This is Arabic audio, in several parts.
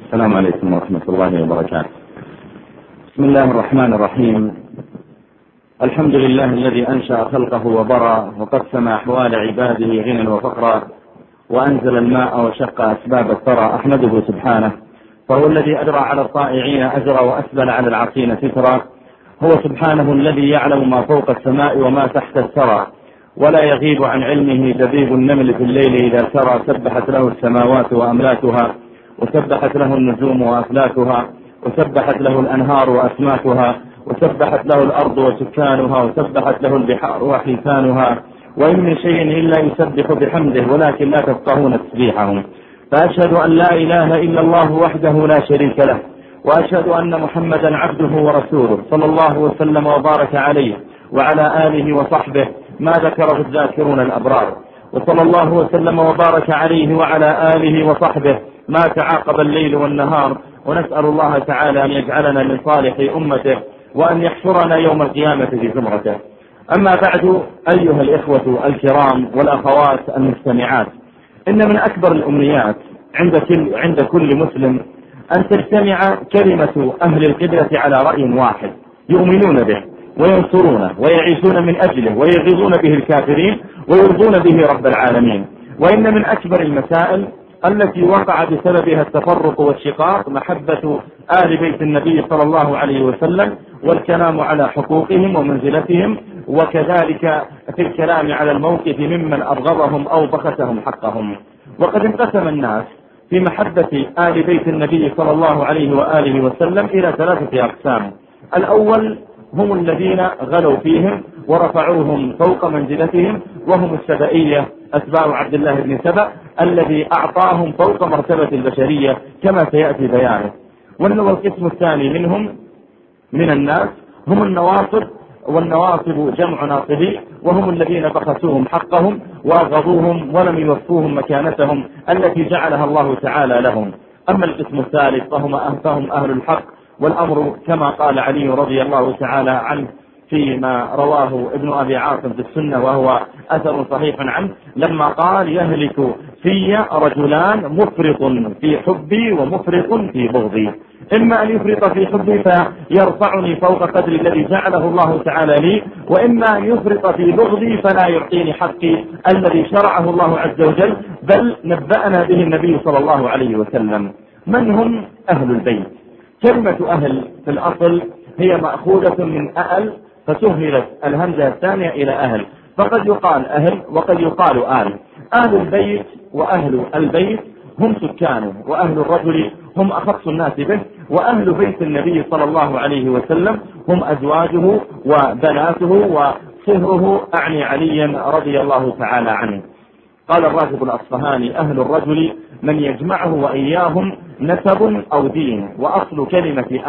السلام عليكم ورحمة الله وبركاته. بسم الله الرحمن الرحيم. الحمد لله الذي أنشأ خلقه وبرى وقسم أحوال عباده غنى وفقرا، وأنزل الماء وشق أسباب الثرى. أحمده سبحانه، فهو الذي أدرى على الطائعين أجرا وأسبل على العاصين سترا. هو سبحانه الذي يعلم ما فوق السماء وما تحت الثرى، ولا يغيب عن علمه دبيب النمل في الليل إذا سرى. سبحت له السماوات وأملاكها، وسبحت له النجوم وأفلاكها، وسبحت له الأنهار وأسماكها، وسبحت له الأرض وسكانها، وسبحت له البحار وحيتانها. وإن من شيء إلا يسبح بحمده ولكن لا تفقهون تسبيحهم. فأشهد أن لا إله إلا الله وحده لا شريك له، وأشهد أن محمدا عبده ورسوله صلى الله وسلم وبارك عليه وعلى آله وصحبه ما ذكره الذاكرون الأبرار. وصلى الله وسلم وبارك عليه وعلى آله وصحبه ما تعاقب الليل والنهار. ونسأل الله تعالى أن يجعلنا من صالح أمته، وأن يحشرنا يوم القيامة في زمرته. أما بعد، أيها الإخوة الكرام والأخوات المستمعات، إن من أكبر الأمنيات عند كل مسلم أن تجتمع كلمة أهل القبلة على رأي واحد يؤمنون به وينصرونه ويعيشون من أجله ويغيظون به الكافرين ويرضون به رب العالمين. وإن من أكبر المسائل التي وقع بسببها التفرق والشقاق محبة آل بيت النبي صلى الله عليه وسلم، والكلام على حقوقهم ومنزلتهم، وكذلك في الكلام على الموقف ممن أبغضهم أو بخسهم حقهم. وقد انقسم الناس في محبة آل بيت النبي صلى الله عليه وآله وسلم إلى 3 أقسام. الأول هم الذين غلوا فيهم ورفعوهم فوق منزلتهم، وهم السبائية أتباع عبد الله بن سبأ الذي أعطاهم فوق مرتبة البشرية كما سيأتي بيانه. والقسم الثاني منهم من الناس هم النواصب، والنواصب جمع ناصبي، وهم الذين بخسوهم حقهم وأغضوهم ولم يوفوهم مكانتهم التي جعلها الله تعالى لهم. أما القسم الثالث فهم أهل الحق، والأمر كما قال علي رضي الله تعالى عنه فيما رواه ابن أبي عاصم في السنة، وهو أثر صحيح عنه، لما قال: يهلك في رجلان مفرط في حبي ومفرط في بغضي، إما أن يفرط في حبي فيرفعني فوق قدر الذي جعله الله تعالى لي، وإما أن يفرط في بغضي فلا يعطيني حقي الذي شرعه الله عز وجل، بل نبأنا به النبي صلى الله عليه وسلم. من هم أهل البيت؟ كلمة أهل في الأصل هي مأخوذة من أهل، فسهلت الهمزة الثانية إلى أهل، فقد يقال أهل وقد يقال آل. أهل البيت وأهل البيت هم سكانه، وأهل الرجل هم أخص الناس به، وأهل بيت النبي صلى الله عليه وسلم هم أزواجه وبناته وصهره، أعني عليا رضي الله تعالى عنه. قال الراغب الأصفهاني: أهل الرجل من يجمعه وإياهم نسب أو دين. وأصل كلمة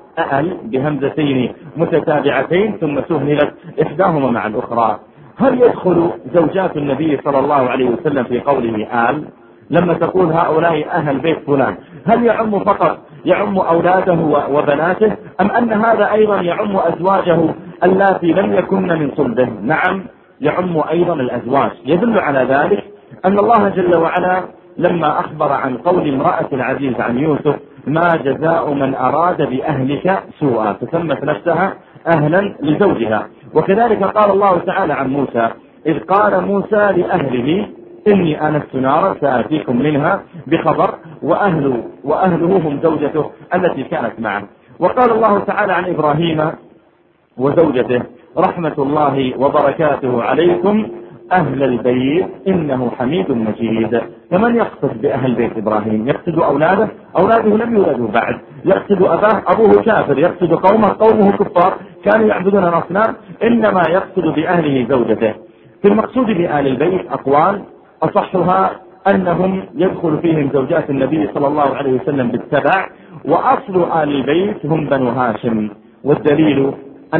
آل بهمزتين متتابعتين ثم سهلت إحداهما مع الأخرى. هل يدخل زوجات النبي صلى الله عليه وسلم في قوله آل؟ لما تقول هؤلاء أهل بيت فلان، هل يعم فقط أولاده وبناته، أم أن هذا أيضا يعم أزواجه اللاتي لم يكن من صلبه؟ نعم، يعم أيضا الأزواج. يدل على ذلك أن الله جل وعلا لما أخبر عن قول امرأة العزيز عن يوسف: ما جزاء من أراد بأهلك سوءا، فسمت نفسها أهلا لزوجها. وكذلك قال الله تعالى عن موسى: إذ قال موسى لأهله إني آنست نارا سآتيكم منها بخبر، وأهله هم زوجته التي كانت معه. وقال الله تعالى عن إبراهيم وزوجته: رحمة الله وبركاته عليكم أهل البيت إنه حميد مجيد. فمن يقصد بأهل بيت إبراهيم؟ يقصد أولاده لم يولدوا بعد، يقصد أبوه كافر، يقصد قومه كفار كانوا يعبدون الأصنام، إنما يقصد بأهله زوجته. في المقصود بآل البيت أقوال، أصحها أنهم يدخل فيهم زوجات النبي صلى الله عليه وسلم بالتبع، وأصل آل البيت هم بنو هاشم. والدليل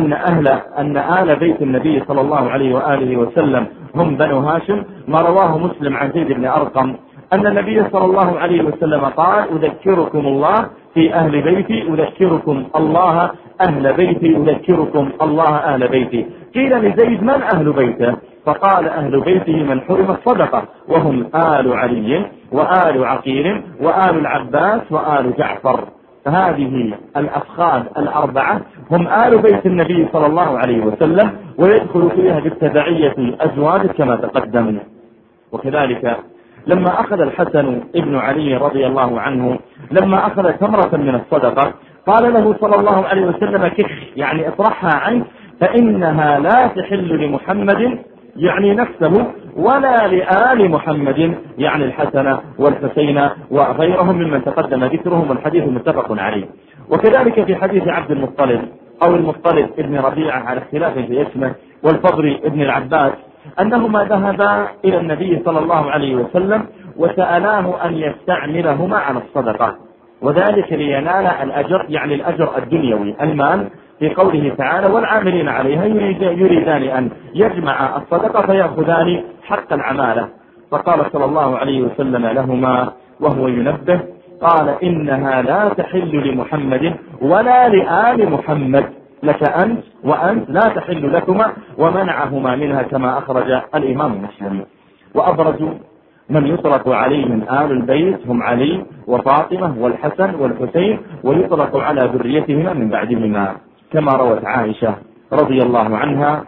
أن آل بيت النبي صلى الله عليه وآله وسلم هم بنو هاشم ما رواه مسلم عن زيد بن أرقم أن النبي صلى الله عليه وسلم قال: أذكركم الله في أهل بيتي، أذكركم الله أهل بيتي، أذكركم الله أهل بيتي. قيل لزيد: من أهل بيته؟ فقال: أهل بيته من حرم الصدقة وهم آل علي. وآل عقيل وآل العباس وآل جعفر، فهذه الأفخاذ الأربعة هم آل بيت النبي صلى الله عليه وسلم، ويدخل فيها بالتبعية أزواج كما تقدم. وكذلك لما أخذ الحسن ابن علي رضي الله عنه لما أخذ تمرة من الصدقة قال له صلى الله عليه وسلم كف، يعني اطرحها عنك، فإنها لا تحل لمحمد يعني نفسه ولا لآل محمد يعني الحسن والحسين وغيرهم ممن تقدم ذكرهم، والحديث متفق عليه. وكذلك في حديث عبد المطلب أو المطلب ابن ربيعة على اختلاف في اسمه والفضل ابن العباس أنهما ذهبا إلى النبي صلى الله عليه وسلم وسألاه أن يستعملهما على الصدقة، وذلك لينال الأجر يعني الأجر الدنيوي المال، في قوله تعالى والعاملين عليها يريدان أن يجمع الصدقة فيأخذان حق العمالة. فقال صلى الله عليه وسلم لهما وهو ينبه قال إنها لا تحل لمحمد ولا لآل محمد، لك أنت وأنت لا تحل لكما، ومنعهما منها كما أخرج الإمام مسلم. وأبرز من يطلق عليهم آل البيت هم علي وفاطمة والحسن والحسين، ويطلق على ذريتهما من بعدهما، كما روت عائشة رضي الله عنها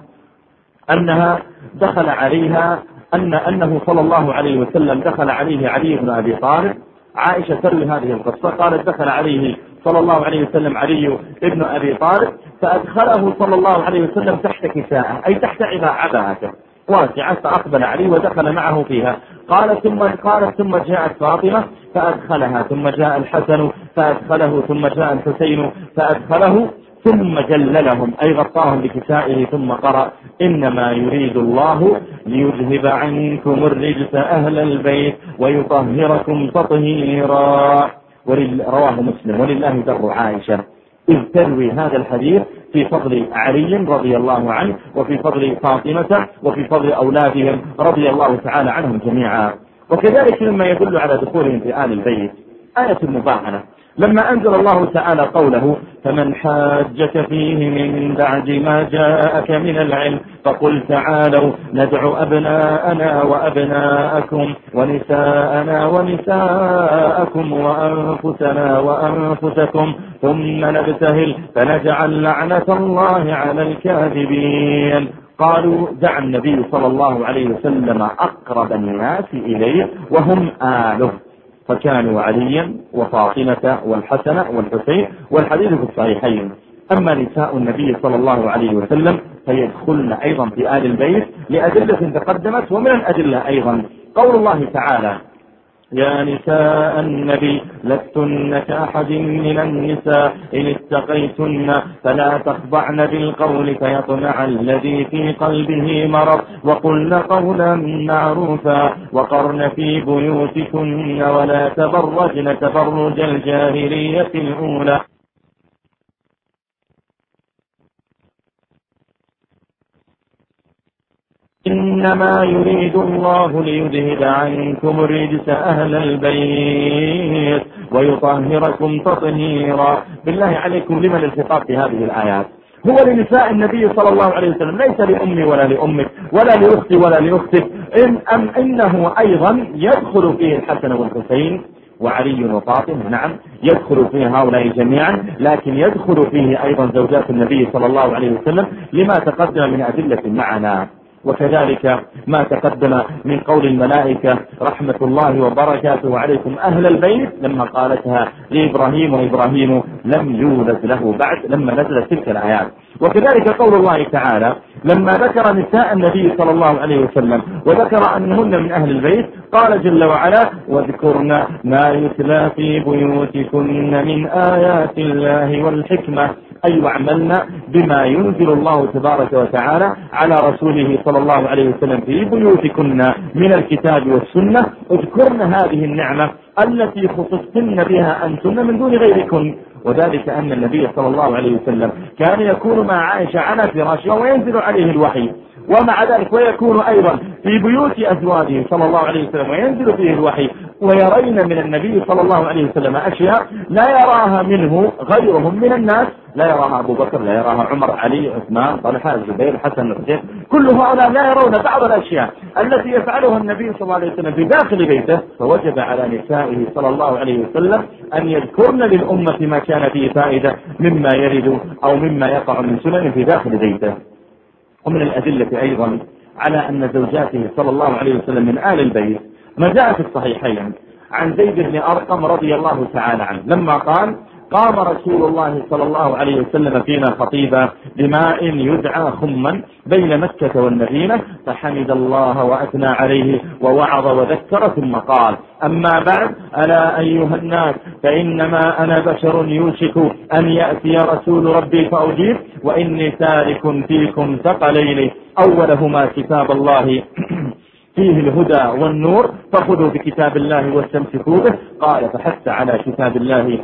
أنها دخل عليها أنه صلى الله عليه وسلم دخل عليه علي بن أبي طالب. عائشة تروي هذه القصة قالت دخل عليه صلى الله عليه وسلم علي بن أبي طالب فأدخله صلى الله عليه وسلم تحت كساءه أي تحت عباءته واسعة، فأقبل عليه ودخل معه فيها. قالت ثم جاءت فاطمة فأدخلها، ثم جاء الحسن فأدخله، ثم جاء الحسين فأدخله، ثم جللهم أي غطاهم بكسائه، ثم قرأ إنما يريد الله ليذهب عنكم الرجس أهل البيت ويطهركم تطهيرا. رواه مسلم. ولله در عائشة إذ تروي هذا الحديث في فضل علي رضي الله عنه وفي فضل فاطمة وفي فضل أولادهم رضي الله تعالى عنهم جميعا. وكذلك مما يدل على دخولهم في آل البيت آية المباهنة، لما أنزل الله تعالى قوله فمن حاجك فيه من بعد ما جاءك من العلم فقل تعالوا ندعو أبناءنا وأبناءكم ونساءنا ونساءكم وأنفسنا وأنفسكم ثم نبتهل فنجعل لعنة الله على الكاذبين. قالوا دعا النبي صلى الله عليه وسلم أقرب الناس إليه وهم آله، فكانوا عليا وفاطمة والحسن والحسين، والحديث في الصحيحين. أما نساء النبي صلى الله عليه وسلم فيدخلن أيضا في آل البيت لأدلة تقدمت، ومن الأدلة أيضا قول الله تعالى يا نساء النبي لستن كأحد من النساء إن اتقيتن فلا تخضعن بالقول فيطمع الذي في قلبه مرض وقلن قولا معروفا وقرن في بيوتكن ولا تبرجن تبرج الجاهلية الأولى إنما يريد الله ليذهب عنكم الرجس أهل البيت ويطهركم تطهيرا. بالله عليكم لمن الخطاب في هذه الآيات؟ هو لنساء النبي صلى الله عليه وسلم، ليس لأمي ولا لأمك ولا لأختي ولا لأختك، إنه أيضا يدخل فيه الحسن والحسين وعلي وفاطمة، نعم يدخل فيه هؤلاء جميعا، لكن يدخل فيه أيضا زوجات النبي صلى الله عليه وسلم لما تقدم من أدلة معنا. وكذلك ما تقدم من قول الملائكة رحمة الله وبركاته عليكم أهل البيت لما قالتها لإبراهيم وإبراهيم لم يولد له بعد لما نزلت تلك الآيات. وكذلك قول الله تعالى لما ذكر نساء النبي صلى الله عليه وسلم وذكر أنهن من أهل البيت قال جل وعلا واذكرن ما يتلى في بيوتكن من آيات الله والحكمة، أي واعملنا بما ينزل الله تبارك وتعالى على رسوله صلى الله عليه وسلم في بيوتكن من الكتاب والسنة. اذكرن هذه النعمة التي خصصتن بها أنتن من دون غيركن، وذلك أن النبي صلى الله عليه وسلم كان يكون مع عائشة على فراشها وينزل عليه الوحي، ومع ذلك ويكون أيضا في بيوت أزواجه صلى الله عليه وسلم وينزل فيه الوحي، ويرين من النبي صلى الله عليه وسلم أشياء لا يراها منه غيرهم من الناس، لا يراها أبو بكر، لا يراها عمر، علي، عثمان، طلحة، الزبير، حسن، الحسين، كل هؤلاء لا يرون بعض الأشياء التي يفعلها النبي صلى الله عليه وسلم في داخل بيته. فوجب على نسائه صلى الله عليه وسلم أن يذكرن للأمة ما كان فيه فائدة مما يرد أو مما يقع من سنن في داخل بيته. ومن الأدلة أيضا على أن زوجاته صلى الله عليه وسلم من آل البيت ما جاء في الصحيحين عن زيد بن أرقم رضي الله تعالى عنه لما قال: قام رسول الله صلى الله عليه وسلم فينا خطيبا بماء يدعى خما بين مكة والمدينة، فحمد الله وأثنى عليه ووعظ وذكر، ثم قال: أما بعد، ألا أيها الناس، فإنما أنا بشر يوشك أن يأتي رسول ربي فأجيب، وإني تارك فيكم ثقلين، أولهما كتاب الله فيه الهدى والنور، فخذوا بكتاب الله واستمسكوا به. قال: فحث على كتاب الله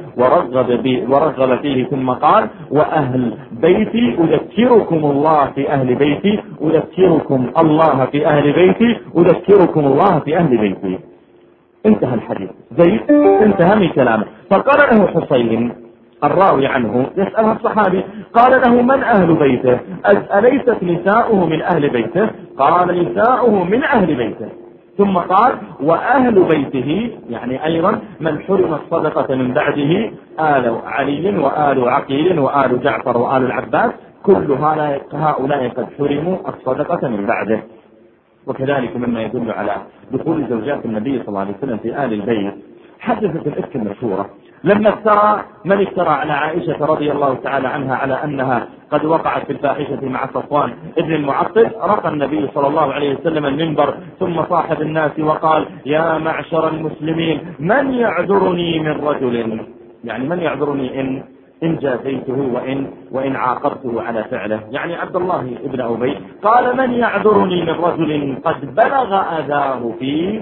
ورغب فيه، ثم قال: وأهل بيتي أذكركم الله في أهل بيتي، أذكركم الله في أهل بيتي، أذكركم الله في أهل بيتي. انتهى الحديث. زيد انتهى من كلامه. فقال له حسين الراوي عنه يسألها الصحابي، قال له: من أهل بيته؟ أليست نساؤه من أهل بيته؟ قال: نساؤه من أهل بيته. ثم قال: وأهل بيته يعني أيضا من حرم الصدقة من بعده، آل علي وآل عقيل وآل جعفر وآل العباس، كل هؤلاء قد حرموا الصدقة من بعده. وكذلك مما يدل على دخول زوجات النبي صلى الله عليه وسلم في آل البيت حدثت الإفك المشهورة لما افترى من افترى على عائشة رضي الله تعالى عنها على أنها قد وقعت في الفاحشة مع صفوان ابن المعطل. رقى النبي صلى الله عليه وسلم المنبر ثم صاحب الناس وقال: يا معشر المسلمين، من يعذرني من رجل، يعني من يعذرني إن جازيته وإن عاقبته على فعله، يعني عبد الله ابن أبي. قال: من يعذرني من رجل قد بلغ أذاه في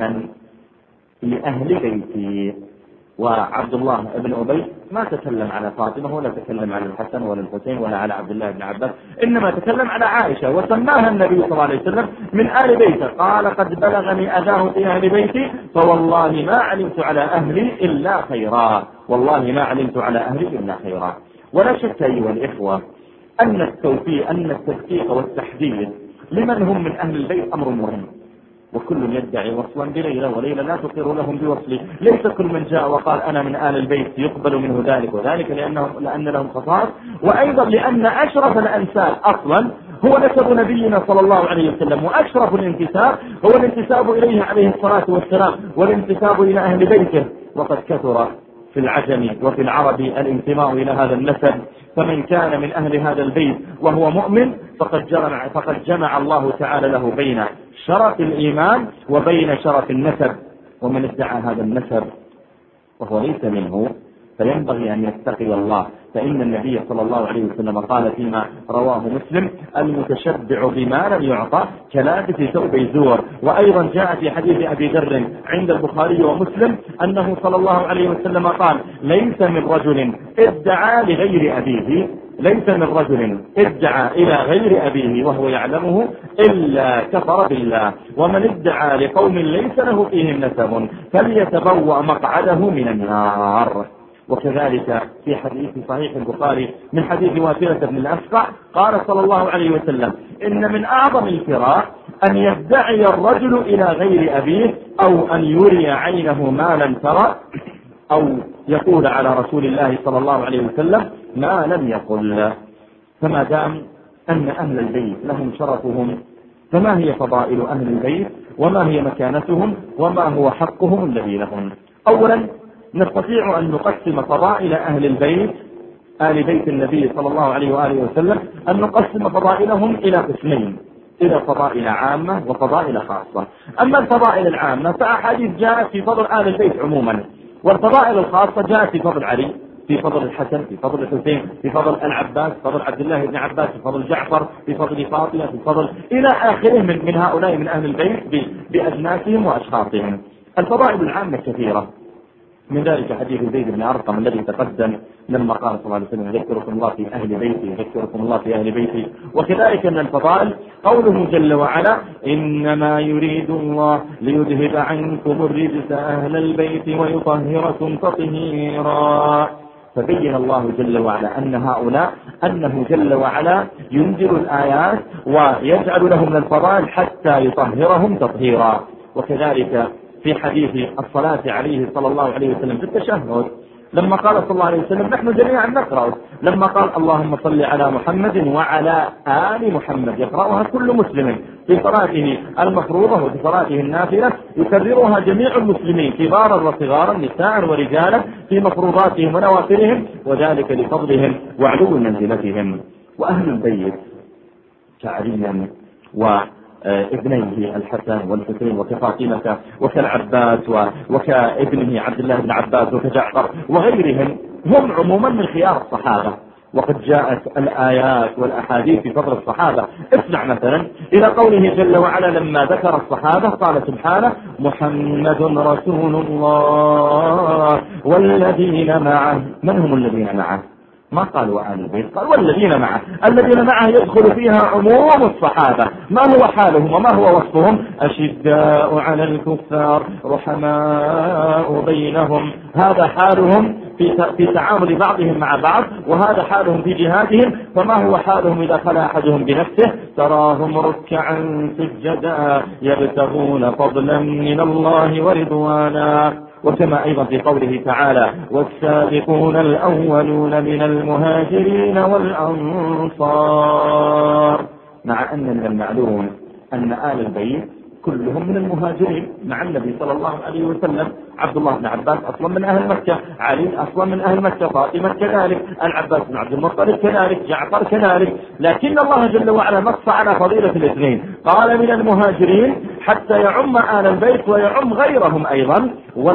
أهل بيتي. وعبد الله ابن أبي ما تكلم على فاطمة ولا تكلم على الحسن ولا الحسين ولا على عبد الله بن عباس، إنما تكلم على عائشة وسماها النبي صلى الله عليه وسلم من آل بيته. قال: قد بلغني أذاه في أهل بيتي، فوالله ما علمت على أهلي إلا خيرا، والله ما علمت على أهلي إلا خيرا. ولا شك أيها الإخوة أن التدقيق والتحديد لمن هم من أهل البيت أمر مهم، وكل يدعي وصلا بليلى، وليلى لا تقر لهم بوصله. ليس كل من جاء وقال أنا من آل البيت يقبل منه ذلك وذلك، لأن لهم خصائص، وأيضا لأن أشرف الأنساب أصلا هو نسب نبينا صلى الله عليه وسلم، وأشرف الانتساب هو الانتساب إليه عليه الصلاة والسلام والانتساب إلى أهل بيته. وقد كثر في العجم وفي العرب الانتماء إلى هذا النسب، فمن كان من أهل هذا البيت وهو مؤمن فقد جمع الله تعالى له بين شرف الإيمان وبين شرف النسب. ومن ادعى هذا النسب وهو ليس منه فينبغي أن يتقي الله، فإن النبي صلى الله عليه وسلم قال فيما رواه مسلم: المتشبع بما لم يعطى كلابس ثوب الزور. وأيضا جاء في حديث أبي ذر عند البخاري ومسلم أنه صلى الله عليه وسلم قال: ليس من رجل ادعى لغير أبيه، ليس من رجل ادعى إلى غير أبيه وهو يعلمه إلا كفر بالله، ومن ادعى لقوم ليس له فيهم نسب فليتبوأ مقعده من النار. وكذلك في حديث صحيح البخاري من حديث واثرة بن الأسقع قال صلى الله عليه وسلم: إن من أعظم الفراق أن يدعي الرجل إلى غير أبيه، أو أن يري عينه ما لم ترى، أو يقول على رسول الله صلى الله عليه وسلم ما لم يقل. فما دام أن أهل البيت لهم شرفهم، فما هي فضائل أهل البيت وما هي مكانتهم وما هو حقهم الذي لهم؟ أولا نستطيع أن نقسم فضائل أهل البيت، آل بيت النبي صلى الله عليه وآله وسلم، أن نقسم فضائلهم إلى قسمين، إلى فضائل عامة وفضائل خاصة. أما الفضائل العامة فأحاديث جاءت في فضل آل البيت عموما، والفضائل الخاصة جاءت في فضل علي، في فضل الحسن، في فضل الحسين، في فضل العباس، في فضل عبد الله بن عباس، في فضل جعفر، في فضل فاطمة، في فضل إلى آخره من هؤلاء من أهل البيت بأجناسهم وأشخاصهم. الفضائل العامة كثيرة، من ذلك حديث زيد بن أرقم الذي تقدم لما قال صلى الله عليه وسلم يذكركم الله في أهل بيتي، يذكركم الله في أهل بيتي. وكذلك من الفضائل قوله جل وعلا إنما يريد الله ليذهب عنكم الرجس أهل البيت ويطهركم تطهيرا. فبين الله جل وعلا أن هؤلاء أنه جل وعلا ينزل الآيات ويجعل لهم من الفضائل حتى يطهرهم تطهيرا. وكذلك في حديث الصلاة عليه صلى الله عليه وسلم في التشهد لما قال صلى الله عليه وسلم نحن جميعا نقرأ، لما قال اللهم صل على محمد وعلى آل محمد، يقرأها كل مسلم في صلاته المفروضة وفي صلاته النافلة، يكررها جميع المسلمين كبارا وصغارا نساء ورجالا في مفروضاتهم ونوافلهم، وذلك لفضلهم وعلو منزلتهم. وأهل البيت كعلي وابنيه الحسن والحسين وكفاطمة وكالعباس وكابنه عبد الله بن عباس وكجعفر وغيرهم هم عموما من خيار الصحابة. وقد جاءت الآيات والأحاديث في فضل الصحابة. اسمع مثلا إلى قوله جل وعلا لما ذكر الصحابة قال سبحانه محمد رسول الله والذين معه. من هم الذين معه؟ ما قال وآل البيت، قال والذين معه. الذين معه يدخل فيها عموم الصحابة. ما هو حالهم وما هو وصفهم؟ أشداء على الكفار رحماء بينهم. هذا حالهم في تعامل بعضهم مع بعض، وهذا حالهم في جهادهم. فما هو حالهم إذا خلا أحدهم بنفسه؟ تراهم ركعا سجدا يبتغون فضلا من الله ورضوانا. وكما أيضا في قوله تعالى والسابقون الأولون من المهاجرين والأنصار. مع أن من المعلوم أن آل البيت كلهم من المهاجرين مع النبي صلى الله عليه وسلم. عبد الله بن عباس أصلا من أهل مكة، علي أصلا من أهل مكة، فاطمة كذلك، العباس بن عبد المطلب كذلك، جعفر كذلك. لكن الله جل وعلا نص على فضيلة الاثنين، قال من المهاجرين حتى يعم آل البيت ويعم غيرهم أيضا،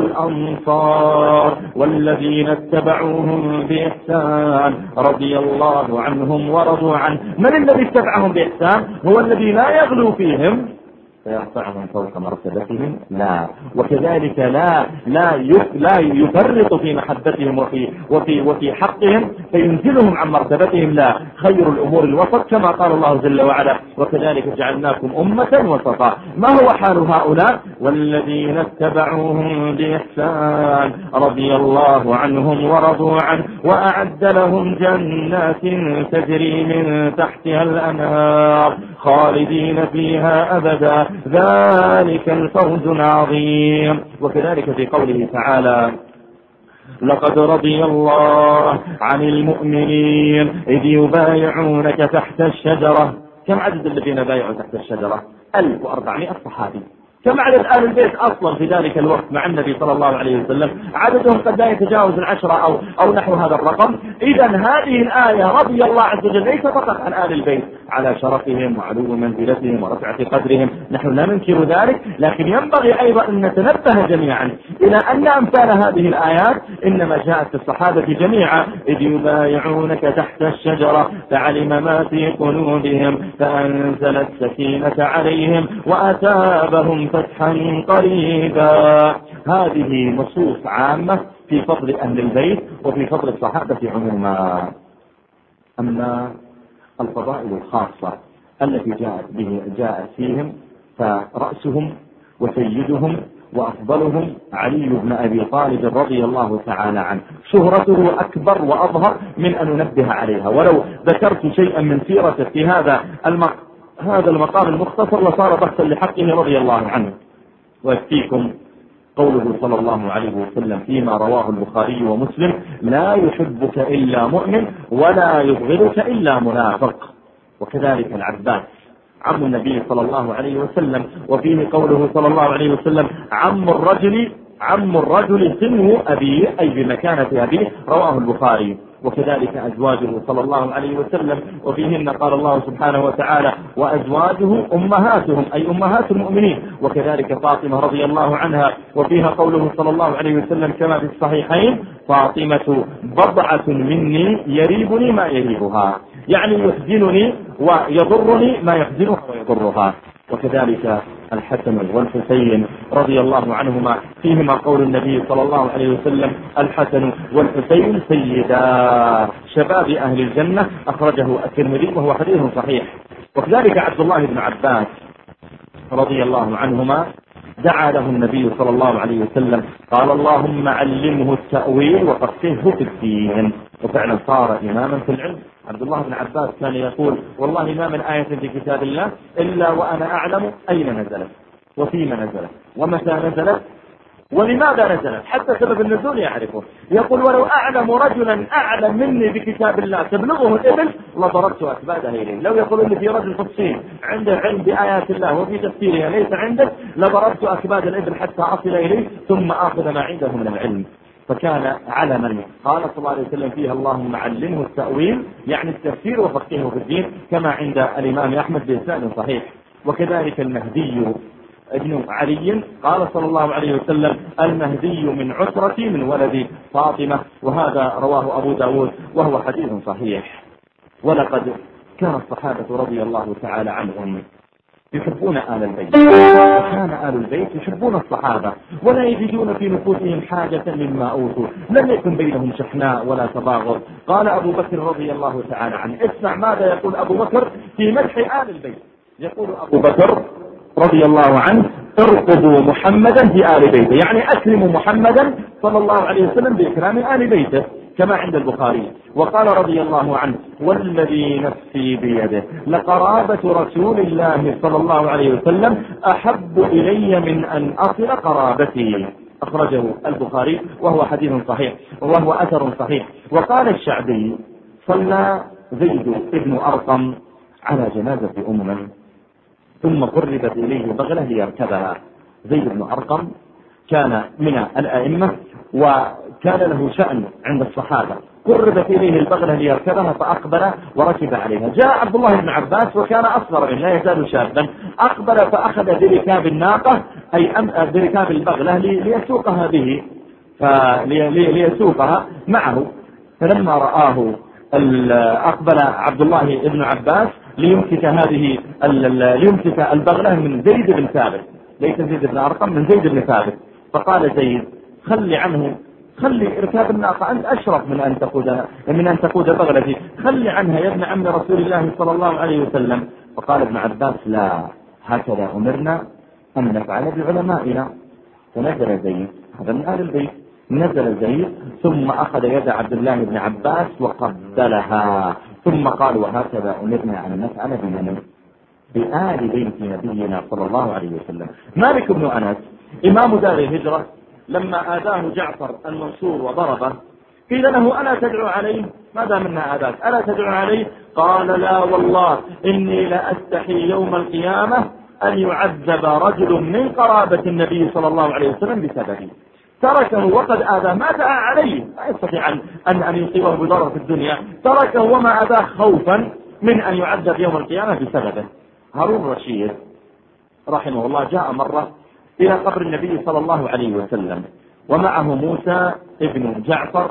والأنصار والذين اتبعوهم بإحسان رضي الله عنهم ورضوا عنه. من الذي اتبعهم بإحسان؟ هو الذي لا يغلو فيهم فيرفعهم فوق مرتبتهم، لا. وكذلك لا يفرط في محبتهم وفي حقهم فينزلهم عن مرتبتهم، لا. خير الأمور الوسط كما قال الله جل وعلا وكذلك جعلناكم أمة وسطا. ما هو حال هؤلاء؟ والذين اتبعوهم بإحسان رضي الله عنهم ورضوا عنه وأعد لهم جنات تجري من تحتها الأنهار خالدين فيها أبدا ذلك الفوز العظيم. وكذلك في قوله تعالى لقد رضي الله عن المؤمنين إذ يبايعونك تحت الشجرة. كم عدد الذين بايعوا تحت الشجرة؟ 1400 صحابي. كم عدد آل البيت أصلا في ذلك الوقت مع النبي صلى الله عليه وسلم؟ عددهم قد لا يتجاوز 10 أو نحو هذا الرقم. إذا هذه الآية رضي الله عز وجل ليس فقط عن آل البيت، على شرفهم وعلو منزلتهم ورفعة قدرهم، نحن لا ننكر ذلك، لكن ينبغي أيضا أن نتنبه جميعا إلى أن أمثال هذه الآيات إنما جاءت في الصحابة جميعا. إذ يبايعونك تحت الشجرة فعلم ما في قلوبهم فأنزل السكينة عليهم وأثابهم فتحا قريبا. هذه نصوص عامة في فضل أهل البيت وفي فضل الصحابة عموما. أما الفضائل الخاصة التي جاءت فيهم فرأسهم وسيدهم وأفضلهم علي بن أبي طالب رضي الله تعالى عنه. شهرته أكبر وأظهر من أن ننبه عليها، ولو ذكرت شيئا من سيرته في هذا المقام المختصر لصار بحثا لحقه رضي الله عنه. ويكفيكم قوله صلى الله عليه وسلم فيما رواه البخاري ومسلم لا يحبك إلا مؤمن ولا يبغضك إلا منافق. وكذلك العباس عم النبي صلى الله عليه وسلم، وفيه قوله صلى الله عليه وسلم عم الرجل سن أبيه أي بمكانة أبيه، رواه البخاري. وكذلك أزواجه صلى الله عليه وسلم، وفيهن قال الله سبحانه وتعالى وأزواجه أمهاتهم أي أمهات المؤمنين. وكذلك فاطمة رضي الله عنها، وفيها قوله صلى الله عليه وسلم كما في الصحيحين فاطمة بضعة مني يريبني ما يريبها، يعني يحزنني ويضرني ما يحزنها ويضرها. وكذلك الحسن والحسين رضي الله عنهما، فيهما قول النبي صلى الله عليه وسلم: الحسن والحسين سيدا شباب أهل الجنة، أخرجه الترمذي وهو حديث صحيح. وكذلك عبد الله بن عباس رضي الله عنهما دعا له النبي صلى الله عليه وسلم، قال: اللهم علمه التأويل وفقهه في الدين. وفعلا صار إماما في العلم. عبد الله بن عباس كان يقول: والله ما من آية في كتاب الله إلا وأنا أعلم أين نزلت وفيما نزلت ومتى نزلت ولماذا نزلت، حتى سبب النزول يعرفه. يقول: ولو أعلم رجلا أعلم مني بكتاب الله تبلغه الإبل لضربت أكبادها إليه. لو يقول لي في رجل في الصين عنده علم بآيات الله وفي تفسيرها ليس عندك لضربت أكباد الإبل حتى أصل إليه ثم آخذ ما عنده من العلم. فكان علما. قال صلى الله عليه وسلم فيها: اللهم علمه التأويل، يعني التفسير وفقهه في الدين، كما عند الإمام أحمد بإسناد صحيح. وكذلك المهدي ابن علي، قال صلى الله عليه وسلم: المهدي من عسرتي من ولد فاطمة. وهذا رواه أبو داود وهو حديث صحيح. ولقد كان الصحابة رضي الله تعالى عنهم يحبون آل البيت، وكان آل البيت يحبون الصحابة ولا يجدون في نفوسهم حاجة مما أوتوا، لم يكن بينهم شحناء ولا تباغض. قال أبو بكر رضي الله تعالى عنه، اسمع ماذا يقول أبو بكر في مدح آل البيت. يقول أبو بكر رضي الله عنه: ارقبوا محمدا في آل بيته، يعني أكرموا محمدا صلى الله عليه وسلم بإكرام آل بيته، كما عند البخاري. وقال رضي الله عنه: والذي نفسي بيده لقرابة رسول الله صلى الله عليه وسلم أحب إلي من أن أصل قرابتي. أخرجه البخاري وهو حديث صحيح وهو أثر صحيح. وقال الشعبي: صلى زيد بن أرقم على جنازة أمم ثم قربت إليه بغلة ليركبها. زيد بن أرقم كان من الأئمة وكان له شأن عند الصحابة، قربت إليه البغلة ليركبها فأقبل وركب عليها. جاء عبد الله بن عباس وكان أصغر منه لا يزال شابا، أقبل فأخذ بركاب الناقة أي بركاب البغلة ليسوقها به، ليسوقها معه. فلما رآه أقبل عبد الله بن عباس ليمسك البغلة من زيد بن ثابت، ليس زيد بن أرقم، من زيد بن ثابت. فقال زيد: خلي عنه، خلي إركاب الناقة، أنت أشرف من أن تقود بغلتي، خلي عنها يا ابن عم رسول الله صلى الله عليه وسلم. فقال ابن عباس: لا، هكذا أمرنا أن نفعل بعلمائنا. فنزل زيد، هذا من آل البيت، نزل زيد ثم أخذ يد عبد الله بن عباس وقبلها، ثم قال: وهكذا أمرنا أن نفعل بآل بيت نبينا صلى الله عليه وسلم. مالك بن أنس إمام دار الهجرة لما آذاه جعفر المنصور وضربه قيل له: ألا تدعو عليه؟ ماذا منا آذاك؟ ألا تدعو عليه؟ قال: لا والله إني لأستحي يوم القيامة أن يعذب رجل من قرابة النبي صلى الله عليه وسلم بسببه. تركه وقد آذى، ما دعا عليه، لا يستطيع أن يصيبه بضرر في الدنيا، تركه وما آذاه خوفا من أن يعذب يوم القيامة بسببه. هارون الرشيد رحمه الله جاء مرة إلى قبر النبي صلى الله عليه وسلم ومعه موسى ابن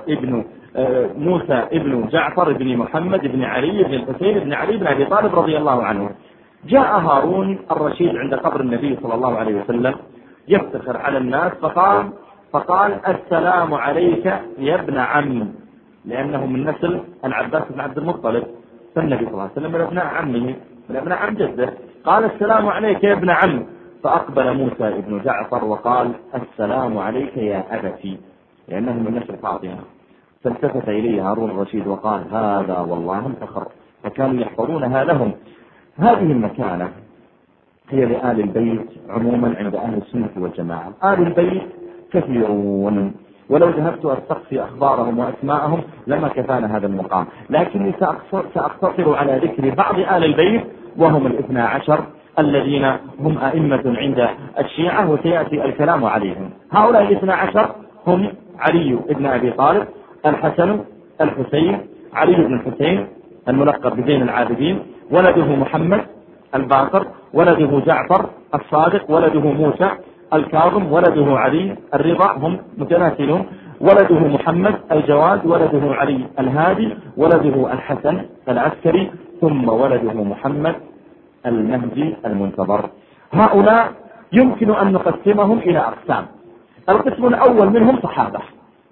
جعفر ابن محمد ابن علي ابن الحسين ابن علي بن أبي طالب رضي الله عنه. جاء هارون الرشيد عند قبر النبي صلى الله عليه وسلم يفتخر على الناس، فقال: السلام عليك يا ابن عم، لأنه من نسل العباس بن عبد المطلب، فالنبي صلى الله عليه وسلم من ابناء عمه، من ابناء عم جده. قال: السلام عليك يا ابن عم. فأقبل موسى ابن جعفر وقال: السلام عليك يا أبتي، لأنه من نسل فاطمة. فالتفت إليه هارون الرشيد وقال: هذا والله انفخر. فكانوا يحفظونها لهم. هذه المكانة هي لآل البيت عموما عند أهل السنة والجماعة. آل البيت كثيرون، ولو ذهبت أستقصي أخبارهم وأسماءهم لما كفانا هذا المقام، لكني سأقتصر على ذكر بعض آل البيت وهم 12 الذين هم أئمة عند الشيعة وسيأتي الكلام عليهم. هؤلاء 12 هم علي بن أبي طالب، الحسن، الحسين، علي بن الحسين الملقب بزين العابدين، ولده محمد الباقر، ولده جعفر الصادق، ولده موسى الكاظم، ولده علي الرضا، هم متناسلون، ولده محمد الجواد، ولده علي الهادي، ولده الحسن العسكري، ثم ولده محمد المهدي المنتظر. هؤلاء يمكن أن نقسمهم إلى أقسام. القسم الأول منهم صحابة،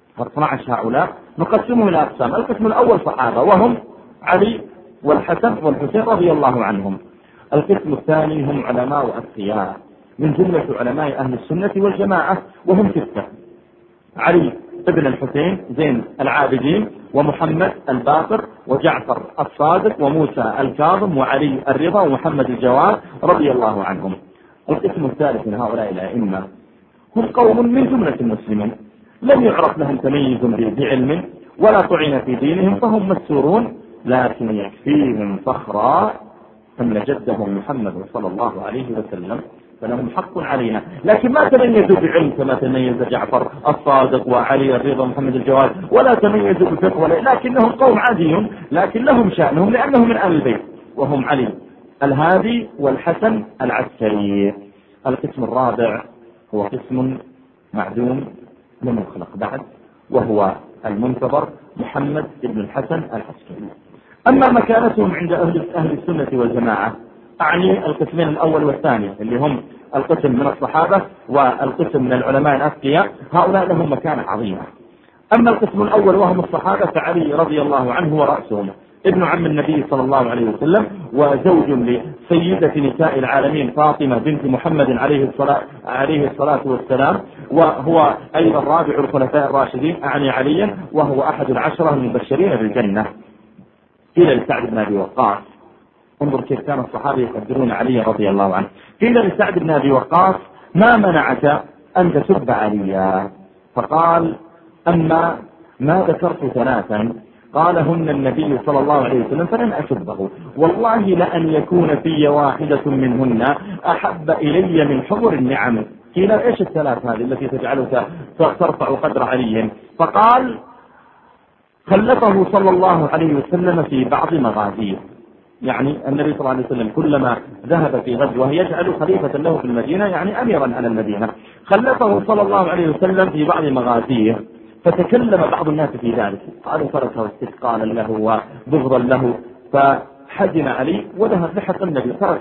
12 هؤلاء نقسمهم إلى أقسام. القسم الأول صحابة وهم علي والحسن والحسين رضي الله عنهم. القسم الثاني هم علماء أتقياء من جملة علماء أهل السنة والجماعة وهم 6: علي ابن الحسين زين العابدين، ومحمد الباقر، وجعفر الصادق، وموسى الكاظم، وعلي الرضا، ومحمد الجواد رضي الله عنهم. القسم الثالث من هؤلاء الأئمة هم قوم من جملة المسلمين لم يعرف لهم تميز بعلم ولا طعن في دينهم، فهم مستورون، لكن يكفيهم فخرا أن جدهم محمد صلى الله عليه وسلم، فلهم حق علينا. لكن ما تميزوا بعلم كما تميز جعفر الصادق وعلي الرضا ومحمد الجواد، ولا تميزوا بفقه، لكنهم قوم عاديون لكن لهم شأنهم لأنهم من أهل البيت، وهم علي الهادي والحسن العسكري. القسم الرابع هو قسم معدوم لم يخلق بعد، وهو المنتظر محمد بن الحسن العسكري. أما مكانتهم عند أهل السنة والجماعة أعني القسمين الأول والثاني اللي هم القسم من الصحابة والقسم من العلماء الأتقياء، هؤلاء لهم مكانة عظيمة. أما القسم الأول وهم الصحابة فعلي رضي الله عنه ورأسهم، ابن عم النبي صلى الله عليه وسلم، وزوج لسيدة نساء العالمين فاطمة بنت محمد عليه الصلاة والسلام، وهو أيضا رابع الخلفاء الراشدين أعني عليا، وهو أحد العشرة المبشرين بالجنة. قيل لسعد بن أبي وقاص، انظر كيف كان الصحابة يقدرون علي رضي الله عنه، قيل لسعد بن أبي وقاص: ما منعك أن تسب عليا؟ فقال: أما ما ذكرت ثلاثا قالهن النبي صلى الله عليه وسلم فلن أسبه، والله لأن يكون في واحدة منهن أحب إلي من حمر النعم. قيل: إيش الثلاث هذه التي تجعلك ترفع قدر علي؟ فقال: خلفه صلى الله عليه وسلم في بعض مغازيه، يعني النبي صلى الله عليه وسلم كلما ذهب في غزوة يجعل خليفة له في المدينة، يعني أميرا على المدينة. خلفه صلى الله عليه وسلم في بعض مغازيه، فتكلم بعض الناس في ذلك، قالوا تركه استثقالا له وبغضا له، فحزن علي وذهب لحق النبي، ترك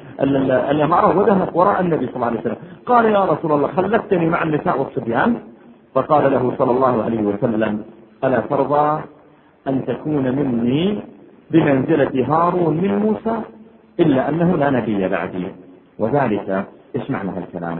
الإمارة وذهب وراء النبي صلى الله عليه وسلم. قال: يا رسول الله خلفتني مع النساء والصبيان؟ فقال له صلى الله عليه وسلم: ألا ترضى أن تكون مني بمنزلة هارون من موسى؟ إلا أنه لا نبي بعدي. وذلك إيش معنى هذا الكلام؟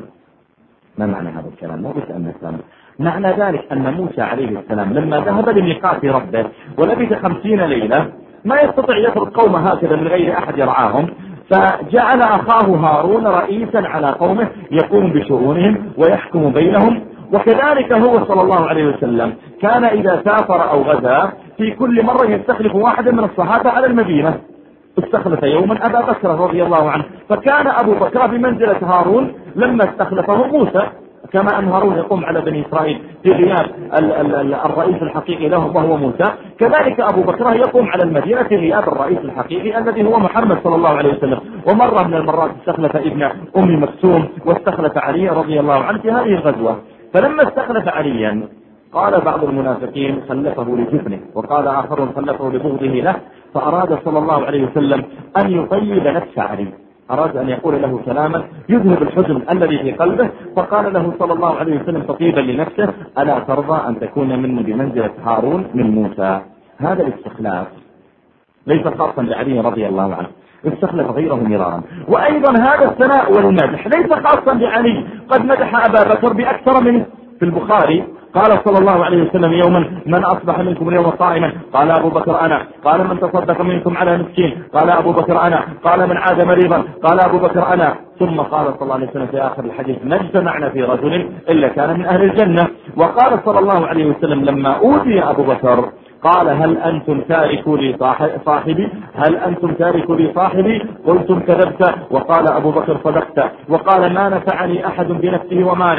ما معنى هذا الكلام؟ مو بس أن الكلام معنى ذلك أن موسى عليه السلام لما ذهب لميقات ربه ولبث 50 ليلة ما يستطيع يترك قومه هكذا من غير أحد يرعاهم، فجعل أخاه هارون رئيسا على قومه يقوم بشؤونهم ويحكم بينهم. وكذلك هو صلى الله عليه وسلم كان إذا سافر أو غزا في كل مرة يستخلف واحدا من الصحابة على المدينة. استخلف يوما أبا بكر رضي الله عنه، فكان أبو بكر بمنزلة هارون لما استخلفه موسى، كما أن هارون يقوم على بني إسرائيل في غياب الرئيس الحقيقي لهم وهو موسى، كذلك أبو بكر يقوم على المدينة في غياب الرئيس الحقيقي الذي هو محمد صلى الله عليه وسلم. ومرة من المرات استخلف ابن أم مكتوم واستخلف علي رضي الله عنه في هذه الغزوة. فلما استخلف عليا قال بعض المنافقين خلفه لجبنه، وقال آخرون خلفه لبغضه له، فأراد صلى الله عليه وسلم أن يطيب نفس علي، أراد أن يقول له كلاما يذهب الحزن الذي في قلبه، فقال له صلى الله عليه وسلم تطيبا لنفسه: ألا ترضى أن تكون مني بمنزلة هارون من موسى؟ هذا الاستخلاف ليس خاصا لعلي رضي الله عنه، استخلف غيره مرارا. وأيضا هذا الثناء والمدح ليس خاصا بعلي، قد مدح أبا بكر بأكثر منه. في البخاري قال صلى الله عليه وسلم يوما: من أصبح منكم اليوم صائما؟ قال أبو بكر أنا. قال: من تصدق منكم على مسكين؟ قال أبو بكر أنا. قال: من عاد مريضا؟ قال أبو بكر أنا. ثم قال صلى الله عليه وسلم في آخر الحديث: ما اجتمعنا في رجل إلا كان من أهل الجنة. وقال صلى الله عليه وسلم لما أوتي أبو بكر قال: هل أنتم تاركوا لي صاحبي؟ هل أنتم تاركوا لي صاحبي؟ قلتم كذبت. وقال أبو بكر: صدقت. وقال: ما نفعني أحد بنفسه وماله